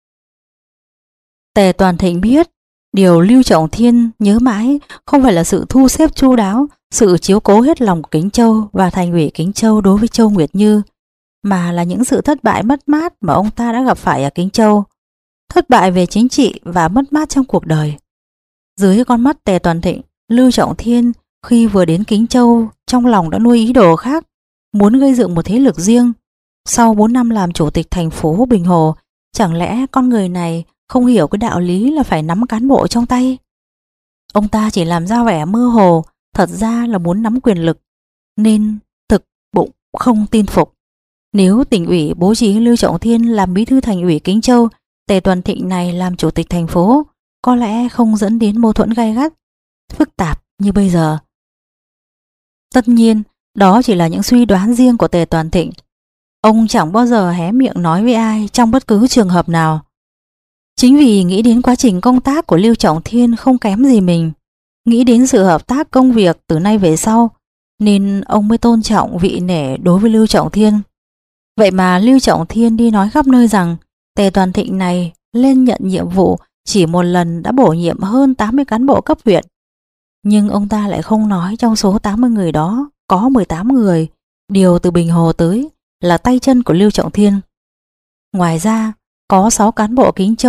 Tề Toàn Thịnh biết điều Lưu Trọng Thiên nhớ mãi không phải là sự thu xếp chu đáo, sự chiếu cố hết lòng của Kính Châu và thành ủy Kính Châu đối với Châu Nguyệt Như, mà là những sự thất bại mất mát mà ông ta đã gặp phải ở Kính Châu. Thất bại về chính trị và mất mát trong cuộc đời. Dưới con mắt Tề Toàn Thịnh, Lưu Trọng Thiên khi vừa đến Kính Châu trong lòng đã nuôi ý đồ khác, muốn gây dựng một thế lực riêng. Sau bốn năm làm chủ tịch thành phố Bình Hồ, chẳng lẽ con người này không hiểu cái đạo lý là phải nắm cán bộ trong tay? Ông ta chỉ làm ra vẻ mơ hồ, thật ra là muốn nắm quyền lực, nên thực bụng không tin phục. Nếu tỉnh ủy bố trí Lưu Trọng Thiên làm bí thư thành ủy Kính Châu, Tề Toàn Thịnh này làm chủ tịch thành phố, có lẽ không dẫn đến mâu thuẫn gay gắt, phức tạp như bây giờ. Tất nhiên, đó chỉ là những suy đoán riêng của Tề Toàn Thịnh. Ông chẳng bao giờ hé miệng nói với ai trong bất cứ trường hợp nào. Chính vì nghĩ đến quá trình công tác của Lưu Trọng Thiên không kém gì mình, nghĩ đến sự hợp tác công việc từ nay về sau, nên ông mới tôn trọng vị nể đối với Lưu Trọng Thiên. Vậy mà Lưu Trọng Thiên đi nói khắp nơi rằng Tề Toàn Thịnh này lên nhận nhiệm vụ chỉ một lần đã bổ nhiệm hơn tám mươi cán bộ cấp huyện. Nhưng ông ta lại không nói trong số tám mươi người đó có mười tám người điều từ Bình Hồ tới là tay chân của Lưu Trọng Thiên. Ngoài ra, có sáu cán bộ Kính Châu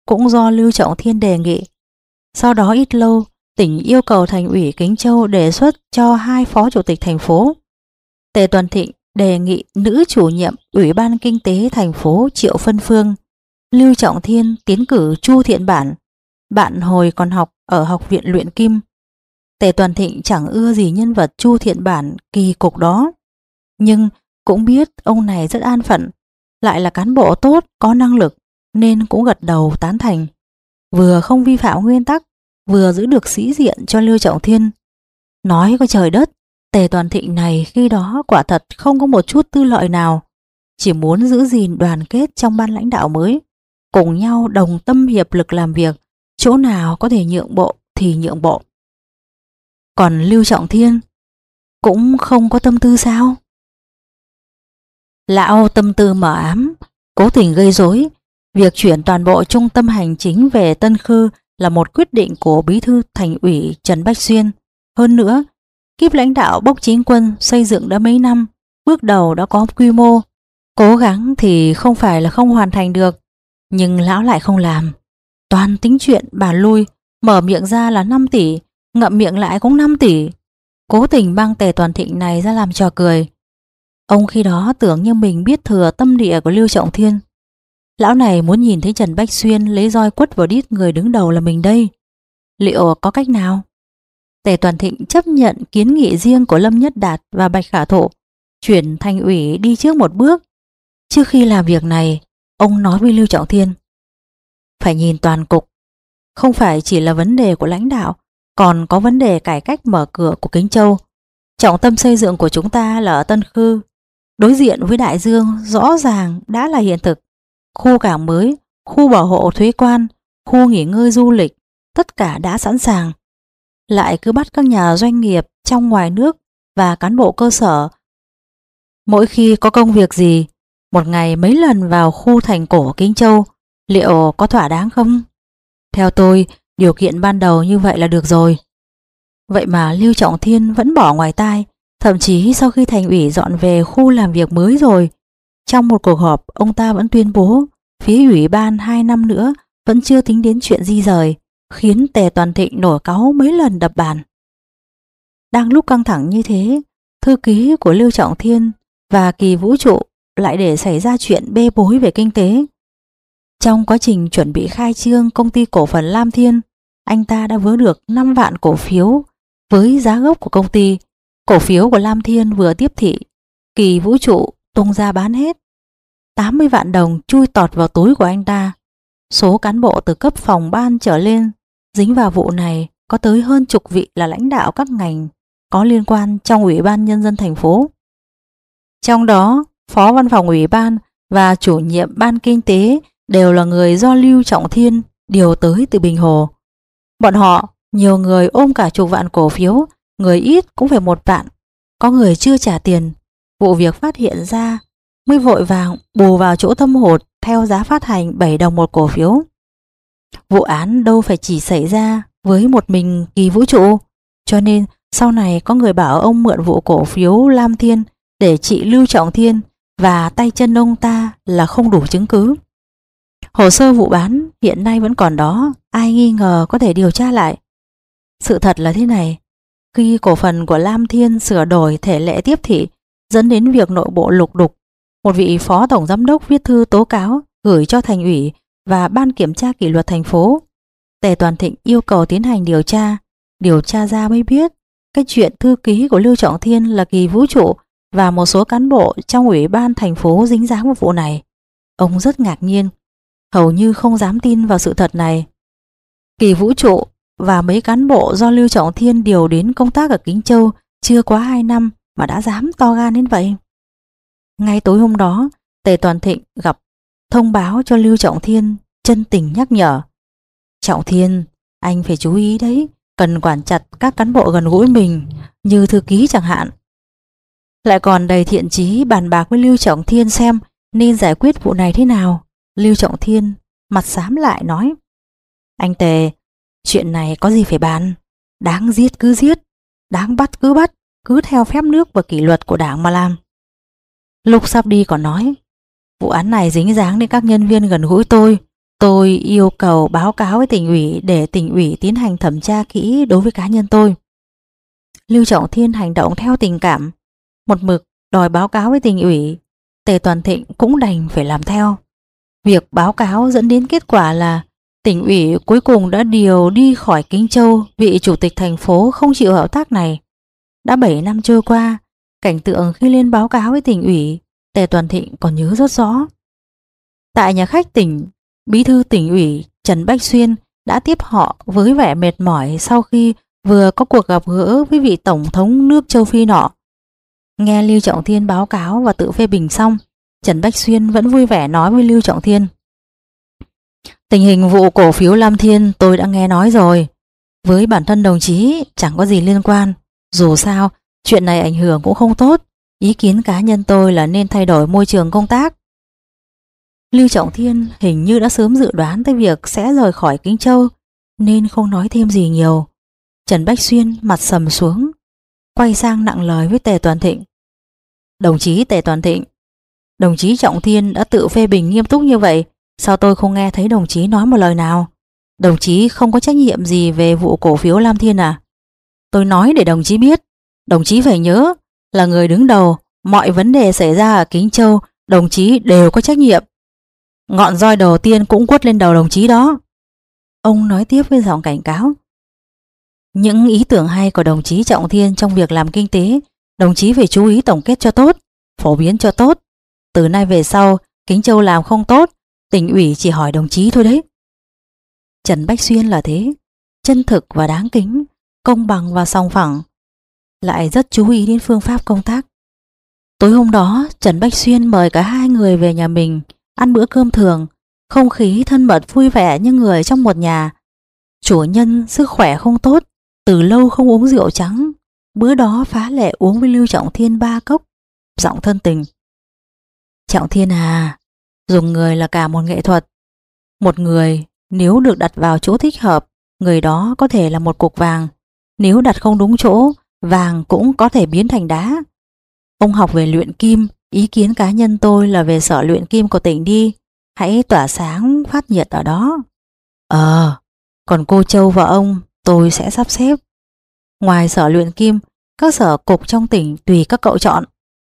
cũng do Lưu Trọng Thiên đề nghị. Sau đó ít lâu, tỉnh yêu cầu Thành ủy Kính Châu đề xuất cho hai phó chủ tịch thành phố. Tề Tuần Thịnh đề nghị nữ chủ nhiệm Ủy ban Kinh tế thành phố Triệu Phân Phương. Lưu Trọng Thiên tiến cử Chu Thiện Bản, bạn hồi còn học ở Học viện Luyện Kim. Tề Tuần Thịnh chẳng ưa gì nhân vật Chu Thiện Bản kỳ cục đó, nhưng cũng biết ông này rất an phận, lại là cán bộ tốt, có năng lực, nên cũng gật đầu tán thành. Vừa không vi phạm nguyên tắc, vừa giữ được sĩ diện cho Lưu Trọng Thiên. Nói có trời đất, Tề Tuần Thịnh này khi đó quả thật không có một chút tư lợi nào, chỉ muốn giữ gìn đoàn kết trong ban lãnh đạo mới, cùng nhau đồng tâm hiệp lực làm việc, chỗ nào có thể nhượng bộ thì nhượng bộ. Còn Lưu Trọng Thiên cũng không có tâm tư sao? Lão tâm tư mờ ám, cố tình gây rối. Việc chuyển toàn bộ trung tâm hành chính về Tân Khư là một quyết định của Bí thư Thành ủy Trần Bách Xuyên. Hơn nữa, kíp lãnh đạo Bốc Chính Quân xây dựng đã mấy năm, bước đầu đã có quy mô. Cố gắng thì không phải là không hoàn thành được, nhưng lão lại không làm. Toàn tính chuyện bà lui, mở miệng ra là năm tỷ, ngậm miệng lại cũng năm tỷ. Cố tình băng Tề Tuần Thịnh này ra làm trò cười. Ông khi đó tưởng như mình biết thừa tâm địa của Lưu Trọng Thiên. Lão này muốn nhìn thấy Trần Bách Xuyên lấy roi quất vào đít người đứng đầu là mình đây. Liệu có cách nào? Tề Tuần Thịnh chấp nhận kiến nghị riêng của Lâm Nhất Đạt và Bạch Khả Thụ, chuyển Thành ủy đi trước một bước. Trước khi làm việc này, ông nói với Lưu Trọng Thiên: phải nhìn toàn cục, không phải chỉ là vấn đề của lãnh đạo, còn có vấn đề cải cách mở cửa của Kính Châu. Trọng tâm xây dựng của chúng ta là ở Tân Khư, đối diện với Đại Dương rõ ràng đã là hiện thực. Khu cảng mới, khu bảo hộ thuế quan, khu nghỉ ngơi du lịch, tất cả đã sẵn sàng. Lại cứ bắt các nhà doanh nghiệp trong ngoài nước và cán bộ cơ sở mỗi khi có công việc gì, một ngày mấy lần vào khu thành cổ Kính Châu, liệu có thỏa đáng không? Theo tôi, điều kiện ban đầu như vậy là được rồi. Vậy mà Lưu Trọng Thiên vẫn bỏ ngoài tai, thậm chí sau khi Thành ủy dọn về khu làm việc mới rồi, trong một cuộc họp ông ta vẫn tuyên bố phía ủy ban hai năm nữa vẫn chưa tính đến chuyện di rời, khiến Tề Tuần Thịnh nổi cáu mấy lần đập bàn. Đang lúc căng thẳng như thế, thư ký của Lưu Trọng Thiên và Kỳ Vũ Trụ lại để xảy ra chuyện bê bối về kinh tế. Trong quá trình chuẩn bị khai trương công ty cổ phần Lam Thiên, anh ta đã vớ được năm vạn cổ phiếu với giá gốc của công ty. Cổ phiếu của Lam Thiên vừa tiếp thị, Kỳ Vũ Trụ tung ra bán hết. tám mươi vạn đồng chui tọt vào túi của anh ta. Số cán bộ từ cấp phòng ban trở lên dính vào vụ này có tới hơn chục vị là lãnh đạo các ngành có liên quan trong Ủy ban Nhân dân thành phố. Trong đó, Phó Văn phòng Ủy ban và chủ nhiệm ban kinh tế đều là người do Lưu Trọng Thiên điều tới từ Bình Hồ. Bọn họ, nhiều người ôm cả chục vạn cổ phiếu, người ít cũng phải một vạn. Có người chưa trả tiền, vụ việc phát hiện ra mới vội vàng bù vào chỗ thâm hụt theo giá phát hành bảy đồng một cổ phiếu. Vụ án đâu phải chỉ xảy ra với một mình Kỳ Vũ Trụ, cho nên sau này có người bảo ông mượn vụ cổ phiếu Lam Thiên để trị Lưu Trọng Thiên và tay chân ông ta là không đủ chứng cứ. Hồ sơ vụ bán hiện nay vẫn còn đó, ai nghi ngờ có thể điều tra lại. Sự thật là thế này, khi cổ phần của Lam Thiên sửa đổi thể lệ tiếp thị dẫn đến việc nội bộ lục đục, một vị phó tổng giám đốc viết thư tố cáo gửi cho Thành ủy và ban kiểm tra kỷ luật thành phố. Tề Tuần Thịnh yêu cầu tiến hành điều tra. Điều tra ra mới biết cái chuyện thư ký của Lưu Trọng Thiên là Kỳ Vũ Trụ và một số cán bộ trong ủy ban thành phố dính dáng vào vụ này. Ông rất ngạc nhiên, hầu như không dám tin vào sự thật này. Kỳ Vũ Trụ và mấy cán bộ do Lưu Trọng Thiên điều đến công tác ở Kính Châu chưa quá hai năm mà đã dám to gan đến vậy. Ngay tối hôm đó, Tề Tuần Thịnh gặp, thông báo cho Lưu Trọng Thiên, chân tình nhắc nhở: Trọng Thiên, anh phải chú ý đấy, cần quản chặt các cán bộ gần gũi mình, như thư ký chẳng hạn. Lại còn đầy thiện chí bàn bạc với Lưu Trọng Thiên xem nên giải quyết vụ này thế nào. Lưu Trọng Thiên mặt xám lại nói: Anh Tề, chuyện này có gì phải bàn, đáng giết cứ giết, đáng bắt cứ bắt, cứ theo phép nước và kỷ luật của đảng mà làm. Lúc sắp đi còn nói: Vụ án này dính dáng đến các nhân viên gần gũi tôi, Tôi yêu cầu báo cáo với tỉnh ủy để tỉnh ủy tiến hành thẩm tra kỹ đối với cá nhân tôi. Lưu Trọng Thiên hành động theo tình cảm, một mực đòi báo cáo với tỉnh ủy. Tề Toàn Thịnh cũng đành phải làm theo. Việc báo cáo dẫn đến kết quả là tỉnh ủy cuối cùng đã điều đi khỏi Kính Châu vị chủ tịch thành phố không chịu hợp tác này. Đã bảy năm trôi qua, cảnh tượng khi lên báo cáo với tỉnh ủy, Tề Toàn Thịnh còn nhớ rất rõ. Tại nhà khách tỉnh, bí thư tỉnh ủy Trần Bách Xuyên đã tiếp họ với vẻ mệt mỏi sau khi vừa có cuộc gặp gỡ với vị tổng thống nước châu Phi nọ. Nghe Lưu Trọng Thiên báo cáo và tự phê bình xong, Trần Bách Xuyên vẫn vui vẻ nói với Lưu Trọng Thiên: tình hình vụ cổ phiếu Lam Thiên tôi đã nghe nói rồi. Với bản thân đồng chí chẳng có gì liên quan. Dù sao, chuyện này ảnh hưởng cũng không tốt. Ý kiến cá nhân tôi là nên thay đổi môi trường công tác. Lưu Trọng Thiên hình như đã sớm dự đoán tới việc sẽ rời khỏi Kính Châu, nên không nói thêm gì nhiều. Trần Bách Xuyên mặt sầm xuống, quay sang nặng lời với Tề Toàn Thịnh: đồng chí Tề Toàn Thịnh, đồng chí Trọng Thiên đã tự phê bình nghiêm túc như vậy, sao tôi không nghe thấy đồng chí nói một lời nào? Đồng chí không có trách nhiệm gì về vụ cổ phiếu Lam Thiên à? Tôi nói để đồng chí biết, đồng chí phải nhớ là người đứng đầu, mọi vấn đề xảy ra ở Kính Châu đồng chí đều có trách nhiệm. Ngọn roi đầu tiên cũng quất lên đầu đồng chí đó. Ông nói tiếp với giọng cảnh cáo: những ý tưởng hay của đồng chí Trọng Thiên trong việc làm kinh tế, đồng chí phải chú ý tổng kết cho tốt, phổ biến cho tốt. Từ nay về sau, Kính Châu làm không tốt, tỉnh ủy chỉ hỏi đồng chí thôi đấy. Trần Bách Xuyên là thế, chân thực và đáng kính, công bằng và sòng phẳng, lại rất chú ý đến phương pháp công tác. Tối hôm đó, Trần Bách Xuyên mời cả hai người về nhà mình ăn bữa cơm thường, không khí thân mật vui vẻ như người trong một nhà. Chủ nhân sức khỏe không tốt, từ lâu không uống rượu trắng, bữa đó phá lệ uống với Lưu Trọng Thiên ba cốc, giọng thân tình: Trọng Thiên à, dùng người là cả một nghệ thuật. Một người nếu được đặt vào chỗ thích hợp, người đó có thể là một cục vàng. Nếu đặt không đúng chỗ, vàng cũng có thể biến thành đá. Ông học về luyện kim, ý kiến cá nhân tôi là về sở luyện kim của tỉnh đi, hãy tỏa sáng phát nhiệt ở đó. Ờ, còn cô Châu và ông tôi sẽ sắp xếp. Ngoài sở luyện kim, các sở cục trong tỉnh tùy các cậu chọn.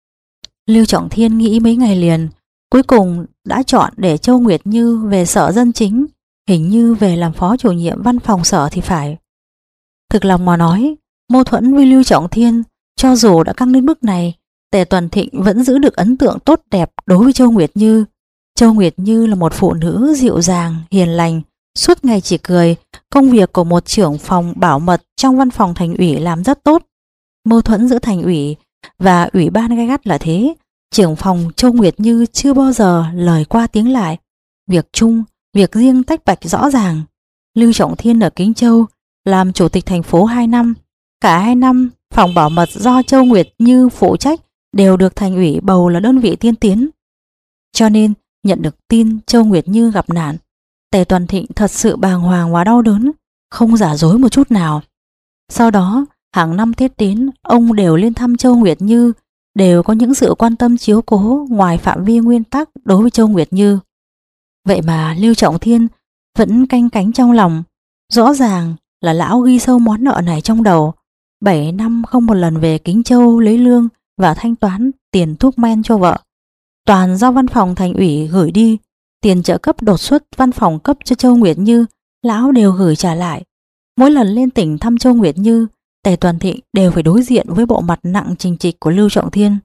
Lưu Trọng Thiên nghĩ mấy ngày liền, cuối cùng đã chọn để Châu Nguyệt Như về sở dân chính, hình như về làm phó chủ nhiệm văn phòng sở thì phải. Thực lòng mà nói, mâu thuẫn với Lưu Trọng Thiên, cho dù đã căng đến mức này, Tề Toàn Thịnh vẫn giữ được ấn tượng tốt đẹp đối với Châu Nguyệt Như. Châu Nguyệt Như là một phụ nữ dịu dàng, hiền lành, suốt ngày chỉ cười. Công việc của một trưởng phòng bảo mật trong văn phòng thành ủy làm rất tốt. Mâu thuẫn giữa thành ủy và ủy ban gay gắt là thế. Trưởng phòng Châu Nguyệt Như chưa bao giờ lời qua tiếng lại. Việc chung, việc riêng tách bạch rõ ràng. Lưu Trọng Thiên ở Kính Châu làm chủ tịch thành phố hai năm. Cả hai năm, phòng bảo mật do Châu Nguyệt Như phụ trách đều được thành ủy bầu là đơn vị tiên tiến. Cho nên, nhận được tin Châu Nguyệt Như gặp nạn, Tề Toàn Thịnh thật sự bàng hoàng và đau đớn, không giả dối một chút nào. Sau đó, hàng năm Tết đến, ông đều lên thăm Châu Nguyệt Như, đều có những sự quan tâm chiếu cố ngoài phạm vi nguyên tắc đối với Châu Nguyệt Như. Vậy mà Lưu Trọng Thiên vẫn canh cánh trong lòng. Rõ ràng là lão ghi sâu món nợ này trong đầu. Bảy năm không một lần về Kính Châu lấy lương và thanh toán tiền thuốc men cho vợ. Toàn do văn phòng thành ủy gửi đi. Tiền trợ cấp đột xuất văn phòng cấp cho Châu Nguyệt Như, lão đều gửi trả lại. Mỗi lần lên tỉnh thăm Châu Nguyệt Như, Tề Toàn Thịnh đều phải đối diện với bộ mặt nặng trình trịch của Lưu Trọng Thiên.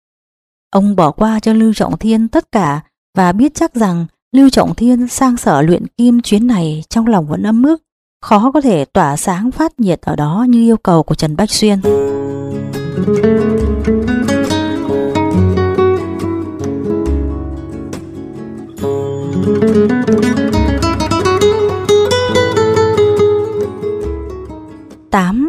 Ông bỏ qua cho Lưu Trọng Thiên tất cả và biết chắc rằng Lưu Trọng Thiên sang sở luyện kim chuyến này trong lòng vẫn ấm ức, khó có thể tỏa sáng phát nhiệt ở đó như yêu cầu của Trần Bách Xuyên. tám.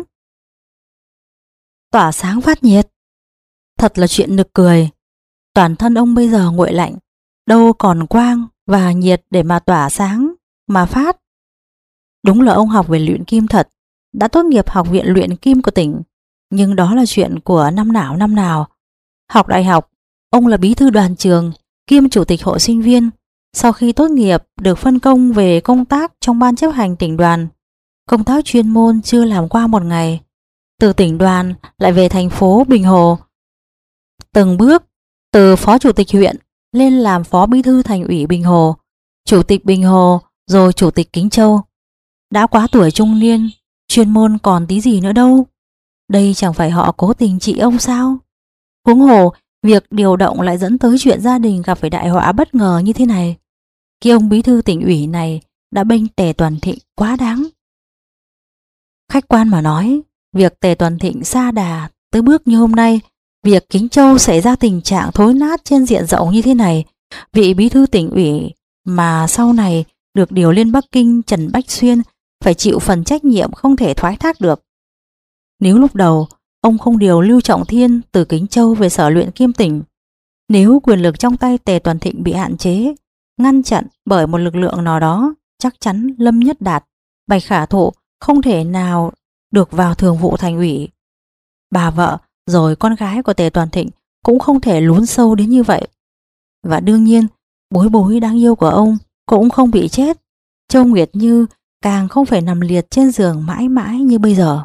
Tỏa sáng phát nhiệt. Thật là chuyện nực cười. Toàn thân ông bây giờ nguội lạnh, đâu còn quang và nhiệt để mà tỏa sáng, mà phát. Đúng là ông học về luyện kim thật, đã tốt nghiệp học viện luyện kim của tỉnh, nhưng đó là chuyện của năm nào năm nào. Học đại học, ông là bí thư đoàn trường, kiêm chủ tịch hội sinh viên. Sau khi tốt nghiệp được phân công về công tác trong ban chấp hành tỉnh đoàn. Công tác chuyên môn chưa làm qua một ngày. Từ tỉnh đoàn lại về thành phố Bình Hồ. Từng bước từ phó chủ tịch huyện lên làm phó bí thư thành ủy Bình Hồ, chủ tịch Bình Hồ, rồi chủ tịch Kính Châu. Đã quá tuổi trung niên, chuyên môn còn tí gì nữa đâu. Đây chẳng phải họ cố tình trị ông sao? Huống hồ, việc điều động lại dẫn tới chuyện gia đình gặp phải đại họa bất ngờ như thế này. Cái ông bí thư tỉnh ủy này đã bênh Tề Toàn Thịnh quá đáng. Khách quan mà nói, việc Tề Toàn Thịnh sa đà tới bước như hôm nay, việc Kính Châu xảy ra tình trạng thối nát trên diện rộng như thế này, vị bí thư tỉnh ủy mà sau này được điều lên Bắc Kinh Trần Bách Xuyên phải chịu phần trách nhiệm không thể thoái thác được. Nếu lúc đầu ông không điều Lưu Trọng Thiên từ Kính Châu về sở luyện kim tỉnh, nếu quyền lực trong tay Tề Toàn Thịnh bị hạn chế, ngăn chặn bởi một lực lượng nào đó, chắc chắn Lâm Nhất Đạt, Bạch Khả Thụ không thể nào được vào thường vụ thành ủy. Bà vợ rồi con gái của Tề Toàn Thịnh cũng không thể lún sâu đến như vậy. Và đương nhiên, bối bối đáng yêu của ông cũng không bị chết. Châu Nguyệt Như càng không phải nằm liệt trên giường mãi mãi như bây giờ.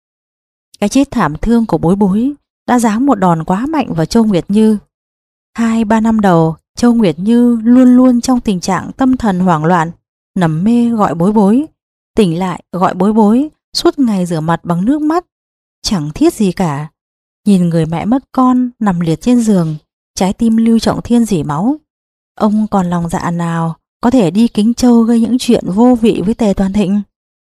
Cái chết thảm thương của bối bối đã giáng một đòn quá mạnh vào Châu Nguyệt Như. Hai ba năm đầu, Châu Nguyệt Như luôn luôn trong tình trạng tâm thần hoảng loạn, nằm mê gọi bối bối, tỉnh lại gọi bối bối, suốt ngày rửa mặt bằng nước mắt, chẳng thiết gì cả. Nhìn người mẹ mất con nằm liệt trên giường, trái tim Lưu Trọng Thiên rỉ máu. Ông còn lòng dạ nào có thể đi Kính Châu gây những chuyện vô vị với Tề Toàn Thịnh.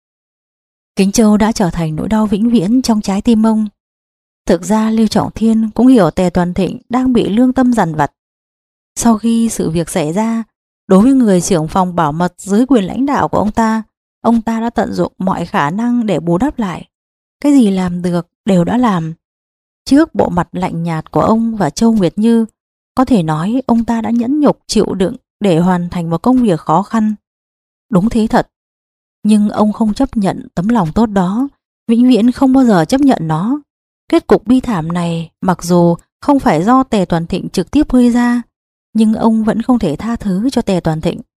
Kính Châu đã trở thành nỗi đau vĩnh viễn trong trái tim ông. Thực ra Lưu Trọng Thiên cũng hiểu Tề Toàn Thịnh đang bị lương tâm dằn vặt. Sau khi sự việc xảy ra, đối với người trưởng phòng bảo mật dưới quyền lãnh đạo của ông ta, ông ta đã tận dụng mọi khả năng để bù đắp lại. Cái gì làm được đều đã làm. Trước bộ mặt lạnh nhạt của ông và Châu Nguyệt Như, có thể nói ông ta đã nhẫn nhục chịu đựng để hoàn thành một công việc khó khăn. Đúng thế thật. Nhưng ông không chấp nhận tấm lòng tốt đó, vĩnh viễn không bao giờ chấp nhận nó. Kết cục bi thảm này mặc dù không phải do Tề Toàn Thịnh trực tiếp gây ra, nhưng ông vẫn không thể tha thứ cho Tề Toàn Thịnh.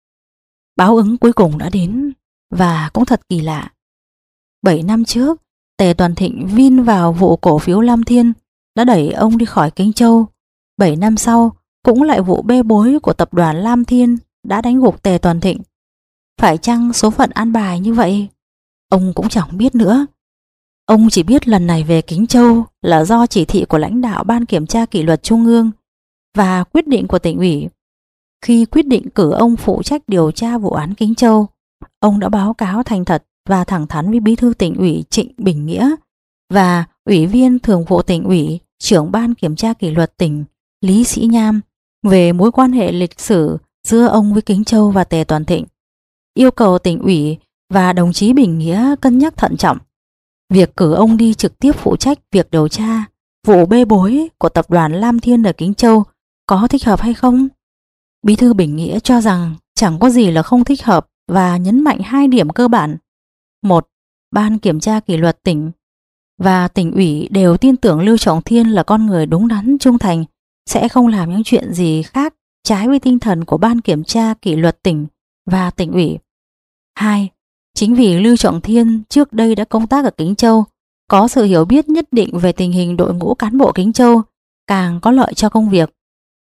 Báo ứng cuối cùng đã đến, và cũng thật kỳ lạ. Bảy năm trước, Tề Toàn Thịnh vin vào vụ cổ phiếu Lam Thiên đã đẩy ông đi khỏi Kính Châu. Bảy năm sau, cũng lại vụ bê bối của tập đoàn Lam Thiên đã đánh gục Tề Toàn Thịnh. Phải chăng số phận an bài như vậy? Ông cũng chẳng biết nữa. Ông chỉ biết lần này về Kính Châu là do chỉ thị của lãnh đạo Ban Kiểm tra Kỷ luật Trung ương và quyết định của tỉnh ủy. Khi quyết định cử ông phụ trách điều tra vụ án Kính Châu, ông đã báo cáo thành thật và thẳng thắn với Bí thư tỉnh ủy Trịnh Bình Nghĩa và Ủy viên Thường vụ tỉnh ủy, trưởng Ban Kiểm tra Kỷ luật tỉnh Lý Sĩ Nham về mối quan hệ lịch sử giữa ông với Kính Châu và Tề Toàn Thịnh, yêu cầu tỉnh ủy và đồng chí Bình Nghĩa cân nhắc thận trọng. Việc cử ông đi trực tiếp phụ trách việc điều tra vụ bê bối của tập đoàn Lam Thiên ở Kính Châu có thích hợp hay không? Bí thư Bình Nghĩa cho rằng chẳng có gì là không thích hợp và nhấn mạnh hai điểm cơ bản. Một, Ban Kiểm tra Kỷ luật tỉnh và tỉnh ủy đều tin tưởng Lưu Trọng Thiên là con người đúng đắn trung thành, sẽ không làm những chuyện gì khác trái với tinh thần của Ban Kiểm tra Kỷ luật tỉnh và tỉnh ủy. Hai, chính vì Lưu Trọng Thiên trước đây đã công tác ở Kính Châu, có sự hiểu biết nhất định về tình hình đội ngũ cán bộ Kính Châu, càng có lợi cho công việc.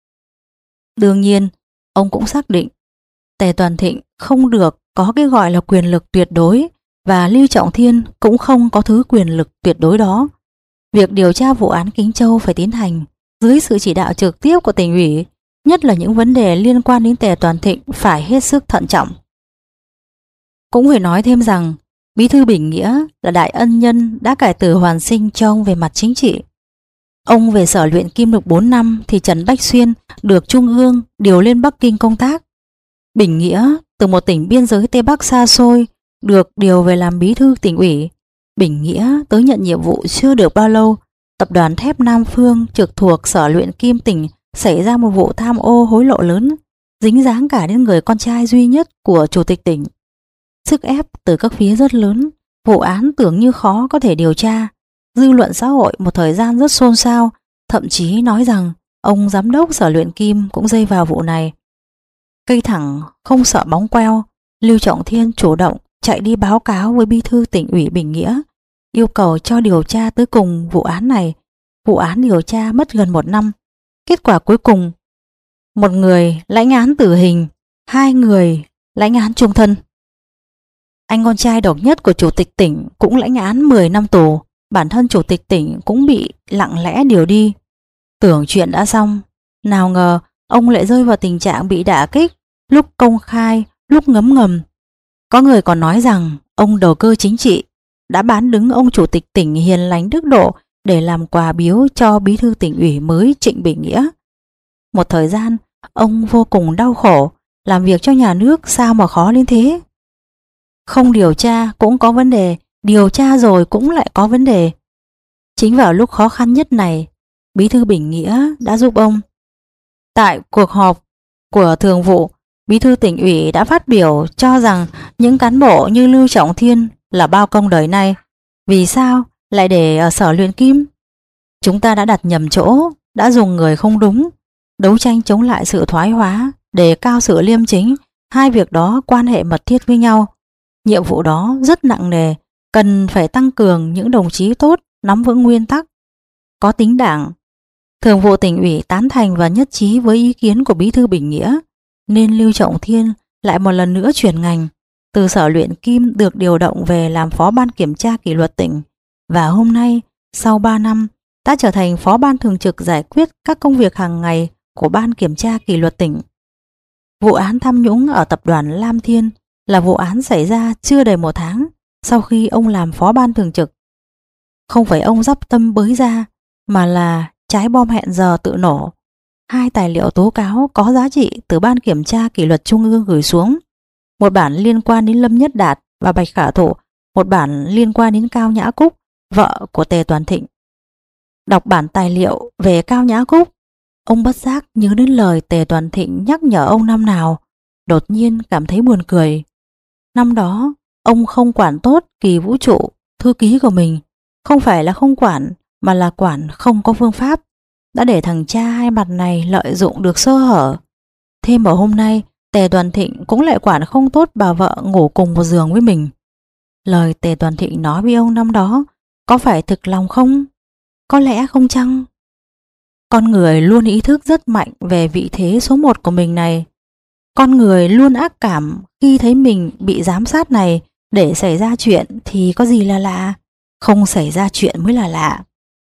Đương nhiên, ông cũng xác định Tề Toàn Thịnh không được có cái gọi là quyền lực tuyệt đối và Lưu Trọng Thiên cũng không có thứ quyền lực tuyệt đối đó. Việc điều tra vụ án Kính Châu phải tiến hành dưới sự chỉ đạo trực tiếp của tỉnh ủy, nhất là những vấn đề liên quan đến Tề Toàn Thịnh phải hết sức thận trọng. Cũng phải nói thêm rằng Bí thư Bình Nghĩa là đại ân nhân đã cải tử hoàn sinh cho ông về mặt chính trị. Ông về sở luyện kim được bốn năm thì Trần Bách Xuyên được Trung ương điều lên Bắc Kinh công tác. Bình Nghĩa từ một tỉnh biên giới Tây Bắc xa xôi được điều về làm bí thư tỉnh ủy. Bình Nghĩa tới nhận nhiệm vụ chưa được bao lâu, tập đoàn thép Nam Phương trực thuộc sở luyện kim tỉnh xảy ra một vụ tham ô hối lộ lớn, dính dáng cả đến người con trai duy nhất của chủ tịch tỉnh. Sức ép từ các phía rất lớn, vụ án tưởng như khó có thể điều tra. Dư luận xã hội một thời gian rất xôn xao, thậm chí nói rằng ông giám đốc sở luyện kim cũng dây vào vụ này. Cây thẳng không sợ bóng queo, Lưu Trọng Thiên chủ động chạy đi báo cáo với bí thư tỉnh ủy Bình Nghĩa, yêu cầu cho điều tra tới cùng vụ án này. Vụ án điều tra mất gần một năm. Kết quả cuối cùng, một người lãnh án tử hình, hai người lãnh án chung thân. Anh con trai độc nhất của chủ tịch tỉnh cũng lãnh án mười năm tù. Bản thân chủ tịch tỉnh cũng bị lặng lẽ điều đi. Tưởng chuyện đã xong, nào ngờ ông lại rơi vào tình trạng bị đả kích, lúc công khai, lúc ngấm ngầm. Có người còn nói rằng ông đầu cơ chính trị, đã bán đứng ông chủ tịch tỉnh hiền lành đức độ để làm quà biếu cho bí thư tỉnh ủy mới Trịnh Bình Nghĩa. Một thời gian, ông vô cùng đau khổ, làm việc cho nhà nước sao mà khó đến thế. Không điều tra cũng có vấn đề, điều tra rồi cũng lại có vấn đề. Chính vào lúc khó khăn nhất này, bí thư Bình Nghĩa đã giúp ông. Tại cuộc họp của thường vụ, bí thư tỉnh ủy đã phát biểu cho rằng những cán bộ như Lưu Trọng Thiên là bao công đời nay. Vì sao lại để ở sở luyện kim? Chúng ta đã đặt nhầm chỗ, đã dùng người không đúng. Đấu tranh chống lại sự thoái hóa, đề cao sự liêm chính, hai việc đó quan hệ mật thiết với nhau. Nhiệm vụ đó rất nặng nề, cần phải tăng cường những đồng chí tốt, nắm vững nguyên tắc, có tính đảng. Thường vụ tỉnh ủy tán thành và nhất trí với ý kiến của bí thư Bình Nghĩa, nên Lưu Trọng Thiên lại một lần nữa chuyển ngành, từ sở luyện kim được điều động về làm phó ban kiểm tra kỷ luật tỉnh, và hôm nay sau ba năm đã trở thành phó ban thường trực giải quyết các công việc hàng ngày của ban kiểm tra kỷ luật tỉnh. Vụ án tham nhũng ở tập đoàn Lam Thiên là vụ án xảy ra chưa đầy một tháng sau khi ông làm phó ban thường trực. Không phải ông dắp tâm bới ra, mà là trái bom hẹn giờ tự nổ. Hai tài liệu tố cáo có giá trị từ ban kiểm tra kỷ luật trung ương gửi xuống. Một bản liên quan đến Lâm Nhất Đạt và Bạch Khả Thụ, một bản liên quan đến Cao Nhã Cúc, vợ của Tề Toàn Thịnh. Đọc bản tài liệu về Cao Nhã Cúc, ông bất giác nhớ đến lời Tề Toàn Thịnh nhắc nhở ông năm nào, đột nhiên cảm thấy buồn cười. Năm đó, ông không quản tốt Kỳ Vũ Trụ, thư ký của mình. Không phải là không quản, mà là quản không có phương pháp, đã để thằng cha hai mặt này lợi dụng được sơ hở. Thêm ở hôm nay, Tề Toàn Thịnh cũng lại quản không tốt bà vợ ngủ cùng một giường với mình. Lời Tề Toàn Thịnh nói với ông năm đó có phải thực lòng không? Có lẽ không chăng? Con người luôn ý thức rất mạnh về vị thế số một của mình này. Con người luôn ác cảm khi thấy mình bị giám sát này, để xảy ra chuyện thì có gì là lạ, không xảy ra chuyện mới là lạ.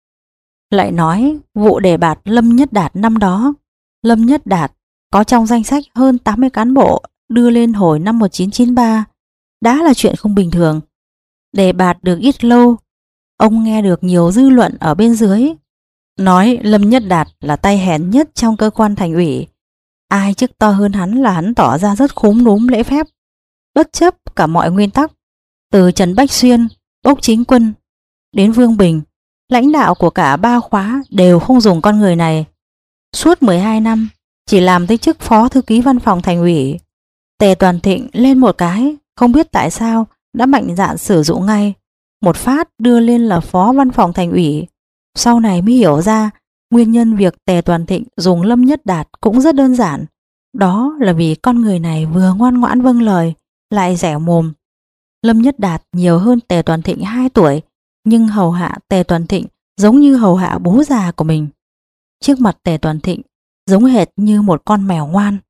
Lại nói vụ đề bạt Lâm Nhất Đạt năm đó, Lâm Nhất Đạt có trong danh sách hơn tám mươi cán bộ đưa lên hồi năm một nghìn chín trăm chín mươi ba, đã là chuyện không bình thường. Đề bạt được ít lâu, ông nghe được nhiều dư luận ở bên dưới nói Lâm Nhất Đạt là tay hèn nhất trong cơ quan thành ủy. Ai chức to hơn hắn là hắn tỏ ra rất khúm núm lễ phép, bất chấp cả mọi nguyên tắc. Từ Trần Bách Xuyên, Ốc Chính Quân đến Vương Bình, lãnh đạo của cả ba khóa đều không dùng con người này. Suốt mười hai năm chỉ làm tới chức phó thư ký văn phòng thành ủy. Tề Toàn Thịnh lên một cái, không biết tại sao đã mạnh dạn sử dụng ngay, một phát đưa lên là phó văn phòng thành ủy. Sau này mới hiểu ra nguyên nhân việc Tề Toàn Thịnh dùng Lâm Nhất Đạt cũng rất đơn giản. Đó là vì con người này vừa ngoan ngoãn vâng lời, lại dẻo mồm. Lâm Nhất Đạt nhiều hơn Tề Toàn Thịnh hai tuổi, nhưng hầu hạ Tề Toàn Thịnh giống như hầu hạ bố già của mình. Trước mặt Tề Toàn Thịnh giống hệt như một con mèo ngoan.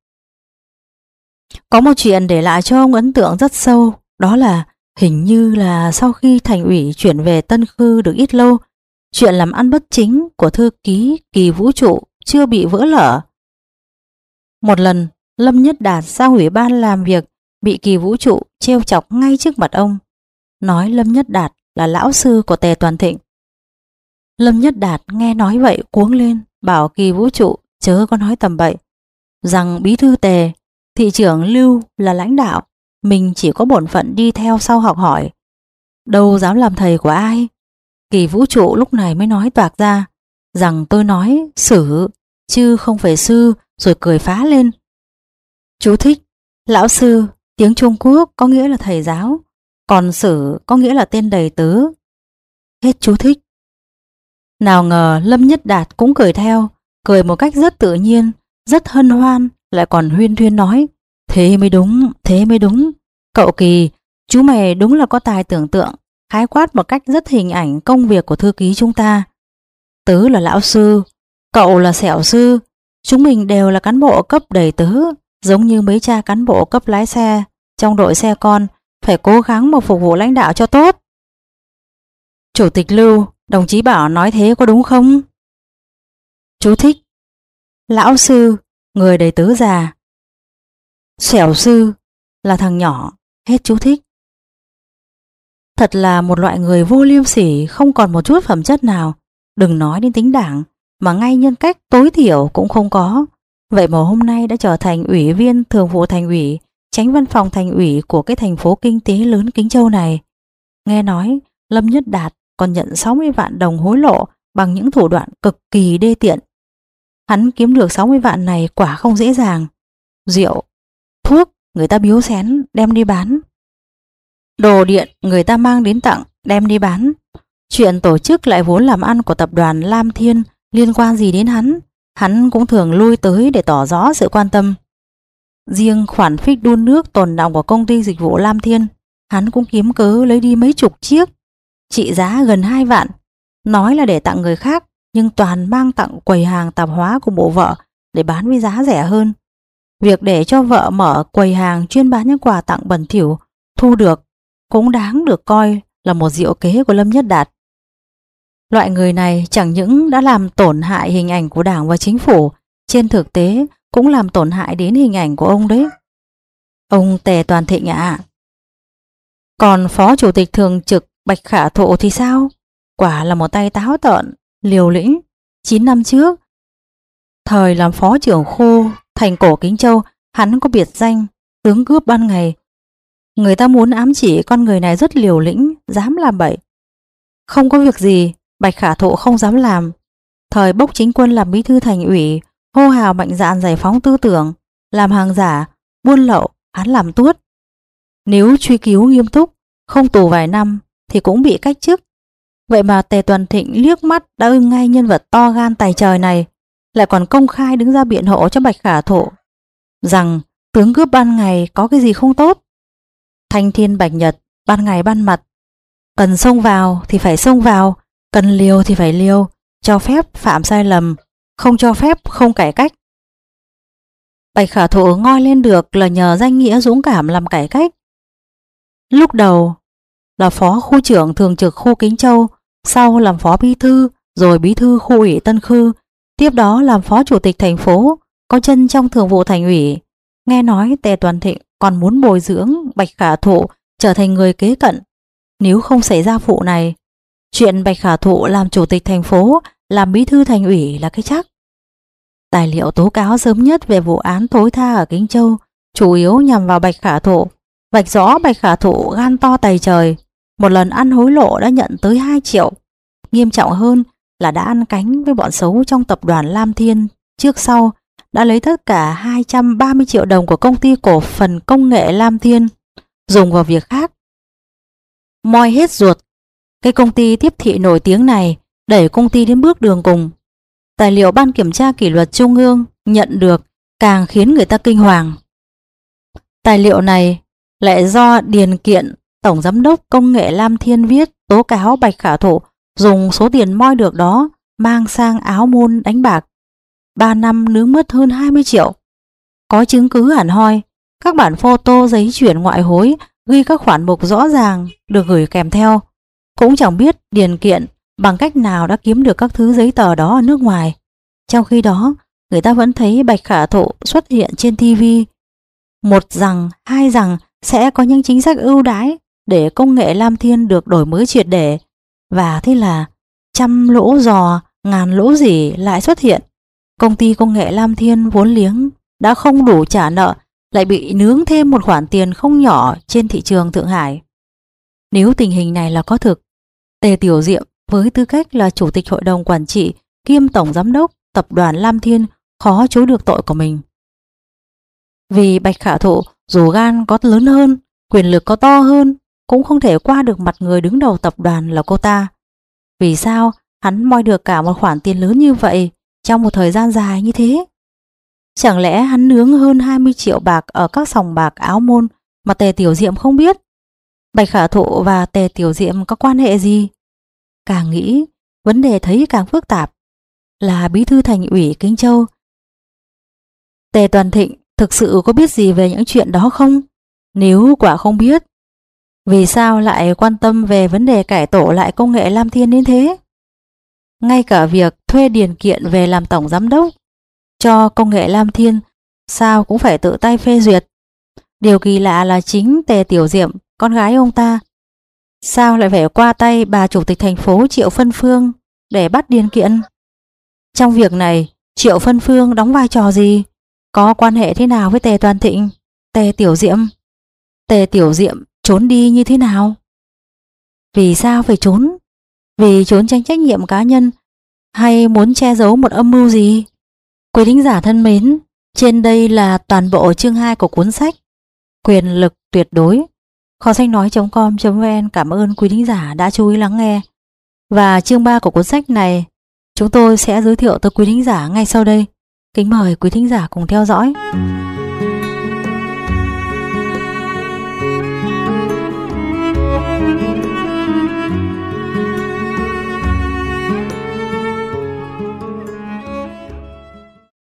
Có một chuyện để lại cho ông ấn tượng rất sâu, đó là hình như là sau khi thành ủy chuyển về Tân Khư được ít lâu, chuyện làm ăn bất chính của thư ký Kỳ Vũ Trụ chưa bị vỡ lở. Một lần, Lâm Nhất Đạt ra ủy ban làm việc bị Kỳ Vũ Trụ trêu chọc ngay trước mặt ông, nói Lâm Nhất Đạt là lão sư của Tề Toàn Thịnh. Lâm Nhất Đạt nghe nói vậy cuống lên, bảo Kỳ Vũ Trụ chớ có nói tầm bậy, rằng bí thư Tề, thị trưởng Lưu là lãnh đạo, mình chỉ có bổn phận đi theo sau học hỏi, đâu dám làm thầy của ai. Kỳ Vũ Trụ lúc này mới nói toạc ra rằng tôi nói sử chứ không phải sư, rồi cười phá lên. Chú thích: lão sư tiếng Trung Quốc có nghĩa là thầy giáo, còn sử có nghĩa là tên đầy tớ. Hết chú thích. Nào ngờ Lâm Nhất Đạt cũng cười theo, cười một cách rất tự nhiên, rất hân hoan, lại còn huyên thuyên nói, thế mới đúng, thế mới đúng. Cậu Kỳ, chú mày đúng là có tài tưởng tượng, khái quát một cách rất hình ảnh công việc của thư ký chúng ta. Tớ là lão sư, cậu là xẻo sư, chúng mình đều là cán bộ cấp đầy tớ, giống như mấy cha cán bộ cấp lái xe trong đội xe con, phải cố gắng mà phục vụ lãnh đạo cho tốt. Chủ tịch Lưu, đồng chí bảo nói thế có đúng không? Chú thích: lão sư, người đầy tớ già. Xẻo sư là thằng nhỏ. Hết chú thích. Thật là một loại người vô liêm sỉ, không còn một chút phẩm chất nào. Đừng nói đến tính đảng, mà ngay nhân cách tối thiểu cũng không có. Vậy mà hôm nay đã trở thành ủy viên thường vụ thành ủy, chánh văn phòng thành ủy của cái thành phố kinh tế lớn Kính Châu này. Nghe nói Lâm Nhất Đạt còn nhận sáu mươi vạn đồng hối lộ bằng những thủ đoạn cực kỳ đê tiện. Hắn kiếm được sáu mươi vạn này quả không dễ dàng. Rượu, thuốc người ta biếu xén đem đi bán. Đồ điện người ta mang đến tặng đem đi bán. Chuyện tổ chức lại vốn làm ăn của tập đoàn Lam Thiên liên quan gì đến hắn? Hắn cũng thường lui tới để tỏ rõ sự quan tâm. Riêng khoản phích đun nước tồn đọng của công ty dịch vụ Lam Thiên, hắn cũng kiếm cớ lấy đi mấy chục chiếc, trị giá gần hai vạn. Nói là để tặng người khác, nhưng toàn mang tặng quầy hàng tạp hóa của bộ vợ để bán với giá rẻ hơn. Việc để cho vợ mở quầy hàng chuyên bán những quà tặng bẩn thỉu thu được cũng đáng được coi là một diệu kế của Lâm Nhất Đạt. Loại người này chẳng những đã làm tổn hại hình ảnh của Đảng và Chính phủ, trên thực tế cũng làm tổn hại đến hình ảnh của ông đấy. Ông Tề Toàn Thịnh ạ. À. Còn Phó Chủ tịch Thường trực Bạch Khả Thụ thì sao? Quả là một tay táo tợn, liều lĩnh. Chín năm trước, thời làm Phó trưởng khu thành cổ Kính Châu, hắn có biệt danh tướng cướp ban ngày. Người ta muốn ám chỉ con người này rất liều lĩnh, dám làm bậy. Không có việc gì Bạch Khả Thụ không dám làm. Thời bốc chính quân làm bí thư thành ủy, hô hào mạnh dạn giải phóng tư tưởng, làm hàng giả, buôn lậu, hắn làm tuốt. Nếu truy cứu nghiêm túc, không tù vài năm thì cũng bị cách chức. Vậy mà Tề Toàn Thịnh liếc mắt đã ưng ngay nhân vật to gan tài trời này, lại còn công khai đứng ra biện hộ cho Bạch Khả Thụ rằng tướng cướp ban ngày có cái gì không tốt. Thanh thiên bạch nhật, ban ngày ban mặt, cần xông vào thì phải xông vào, cần liều thì phải liều, cho phép phạm sai lầm, không cho phép không cải cách. Bạch Khả Thụ ngoi lên được là nhờ danh nghĩa dũng cảm làm cải cách. Lúc đầu là phó khu trưởng thường trực khu Kính Châu, sau làm phó bí thư, rồi bí thư khu ủy Tân Khư, tiếp đó làm phó chủ tịch thành phố, có chân trong thường vụ thành ủy. Nghe nói Tề Toàn Thịnh còn muốn bồi dưỡng Bạch Khả Thụ trở thành người kế cận. Nếu không xảy ra vụ này, chuyện Bạch Khả Thụ làm chủ tịch thành phố, làm bí thư thành ủy là cái chắc. Tài liệu tố cáo sớm nhất về vụ án thối tha ở Kính Châu chủ yếu nhằm vào Bạch Khả Thụ, vạch rõ Bạch Khả Thụ gan to tày trời, một lần ăn hối lộ đã nhận tới hai triệu. Nghiêm trọng hơn là đã ăn cánh với bọn xấu trong tập đoàn Lam Thiên, trước sau đã lấy tất cả hai trăm ba mươi triệu đồng của công ty cổ phần công nghệ Lam Thiên dùng vào việc khác. Moi hết ruột cái công ty tiếp thị nổi tiếng này, đẩy công ty đến bước đường cùng. Tài liệu Ban Kiểm tra Kỷ luật Trung ương nhận được càng khiến người ta kinh hoàng. Tài liệu này lại do Điền Kiện, Tổng Giám đốc Công nghệ Lam Thiên viết tố cáo Bạch Khả Thụ dùng số tiền moi được đó mang sang Áo Môn đánh bạc. ba năm nướng mất hơn hai mươi triệu. Có chứng cứ hẳn hoi, các bản photo giấy chuyển ngoại hối ghi các khoản mục rõ ràng được gửi kèm theo. Cũng chẳng biết Điền Kiện bằng cách nào đã kiếm được các thứ giấy tờ đó ở nước ngoài. Trong khi đó, người ta vẫn thấy Bạch Khả Thụ xuất hiện trên ti vi. Một rằng, hai rằng sẽ có những chính sách ưu đãi để công nghệ Lam Thiên được đổi mới triệt để. Và thế là trăm lỗ giò, ngàn lỗ rỉ lại xuất hiện. Công ty công nghệ Lam Thiên vốn liếng đã không đủ trả nợ, lại bị nướng thêm một khoản tiền không nhỏ trên thị trường Thượng Hải. Nếu tình hình này là có thực, Tề Tiểu Diệm với tư cách là Chủ tịch Hội đồng Quản trị kiêm Tổng Giám đốc Tập đoàn Lam Thiên khó chối được tội của mình. Vì Bạch Khả Thụ dù gan có lớn hơn, quyền lực có to hơn, cũng không thể qua được mặt người đứng đầu tập đoàn là cô ta. Vì sao hắn moi được cả một khoản tiền lớn như vậy trong một thời gian dài như thế? Chẳng lẽ hắn nướng hơn hai mươi triệu bạc ở các sòng bạc Áo Môn mà Tề Tiểu Diệm không biết? Bạch Khả Thụ và Tề Tiểu Diệm có quan hệ gì? Càng nghĩ, vấn đề thấy càng phức tạp. Là bí thư thành ủy Kinh Châu, Tề Toàn Thịnh thực sự có biết gì về những chuyện đó không? Nếu quả không biết, vì sao lại quan tâm về vấn đề cải tổ lại công nghệ Lam Thiên đến thế? Ngay cả việc thuê Điền Kiện về làm tổng giám đốc cho công nghệ Lam Thiên sao cũng phải tự tay phê duyệt. Điều kỳ lạ là chính Tề Tiểu Diệm, con gái ông ta, sao lại phải qua tay bà chủ tịch thành phố Triệu Phân Phương để bắt Điền Kiện? Trong việc này, Triệu Phân Phương đóng vai trò gì? Có quan hệ thế nào với Tề Toàn Thịnh, Tề Tiểu Diệm? Tề Tiểu Diệm trốn đi như thế nào? Vì sao phải trốn? Vì trốn tránh trách nhiệm cá nhân hay muốn che giấu một âm mưu gì? Quý thính giả thân mến, trên đây là toàn bộ chương hai của cuốn sách Quyền lực tuyệt đối. Kho sách nói chấm com chấm vn cảm ơn quý thính giả đã chú ý lắng nghe. Và chương ba của cuốn sách này chúng tôi sẽ giới thiệu tới quý thính giả ngay sau đây. Kính mời quý thính giả cùng theo dõi.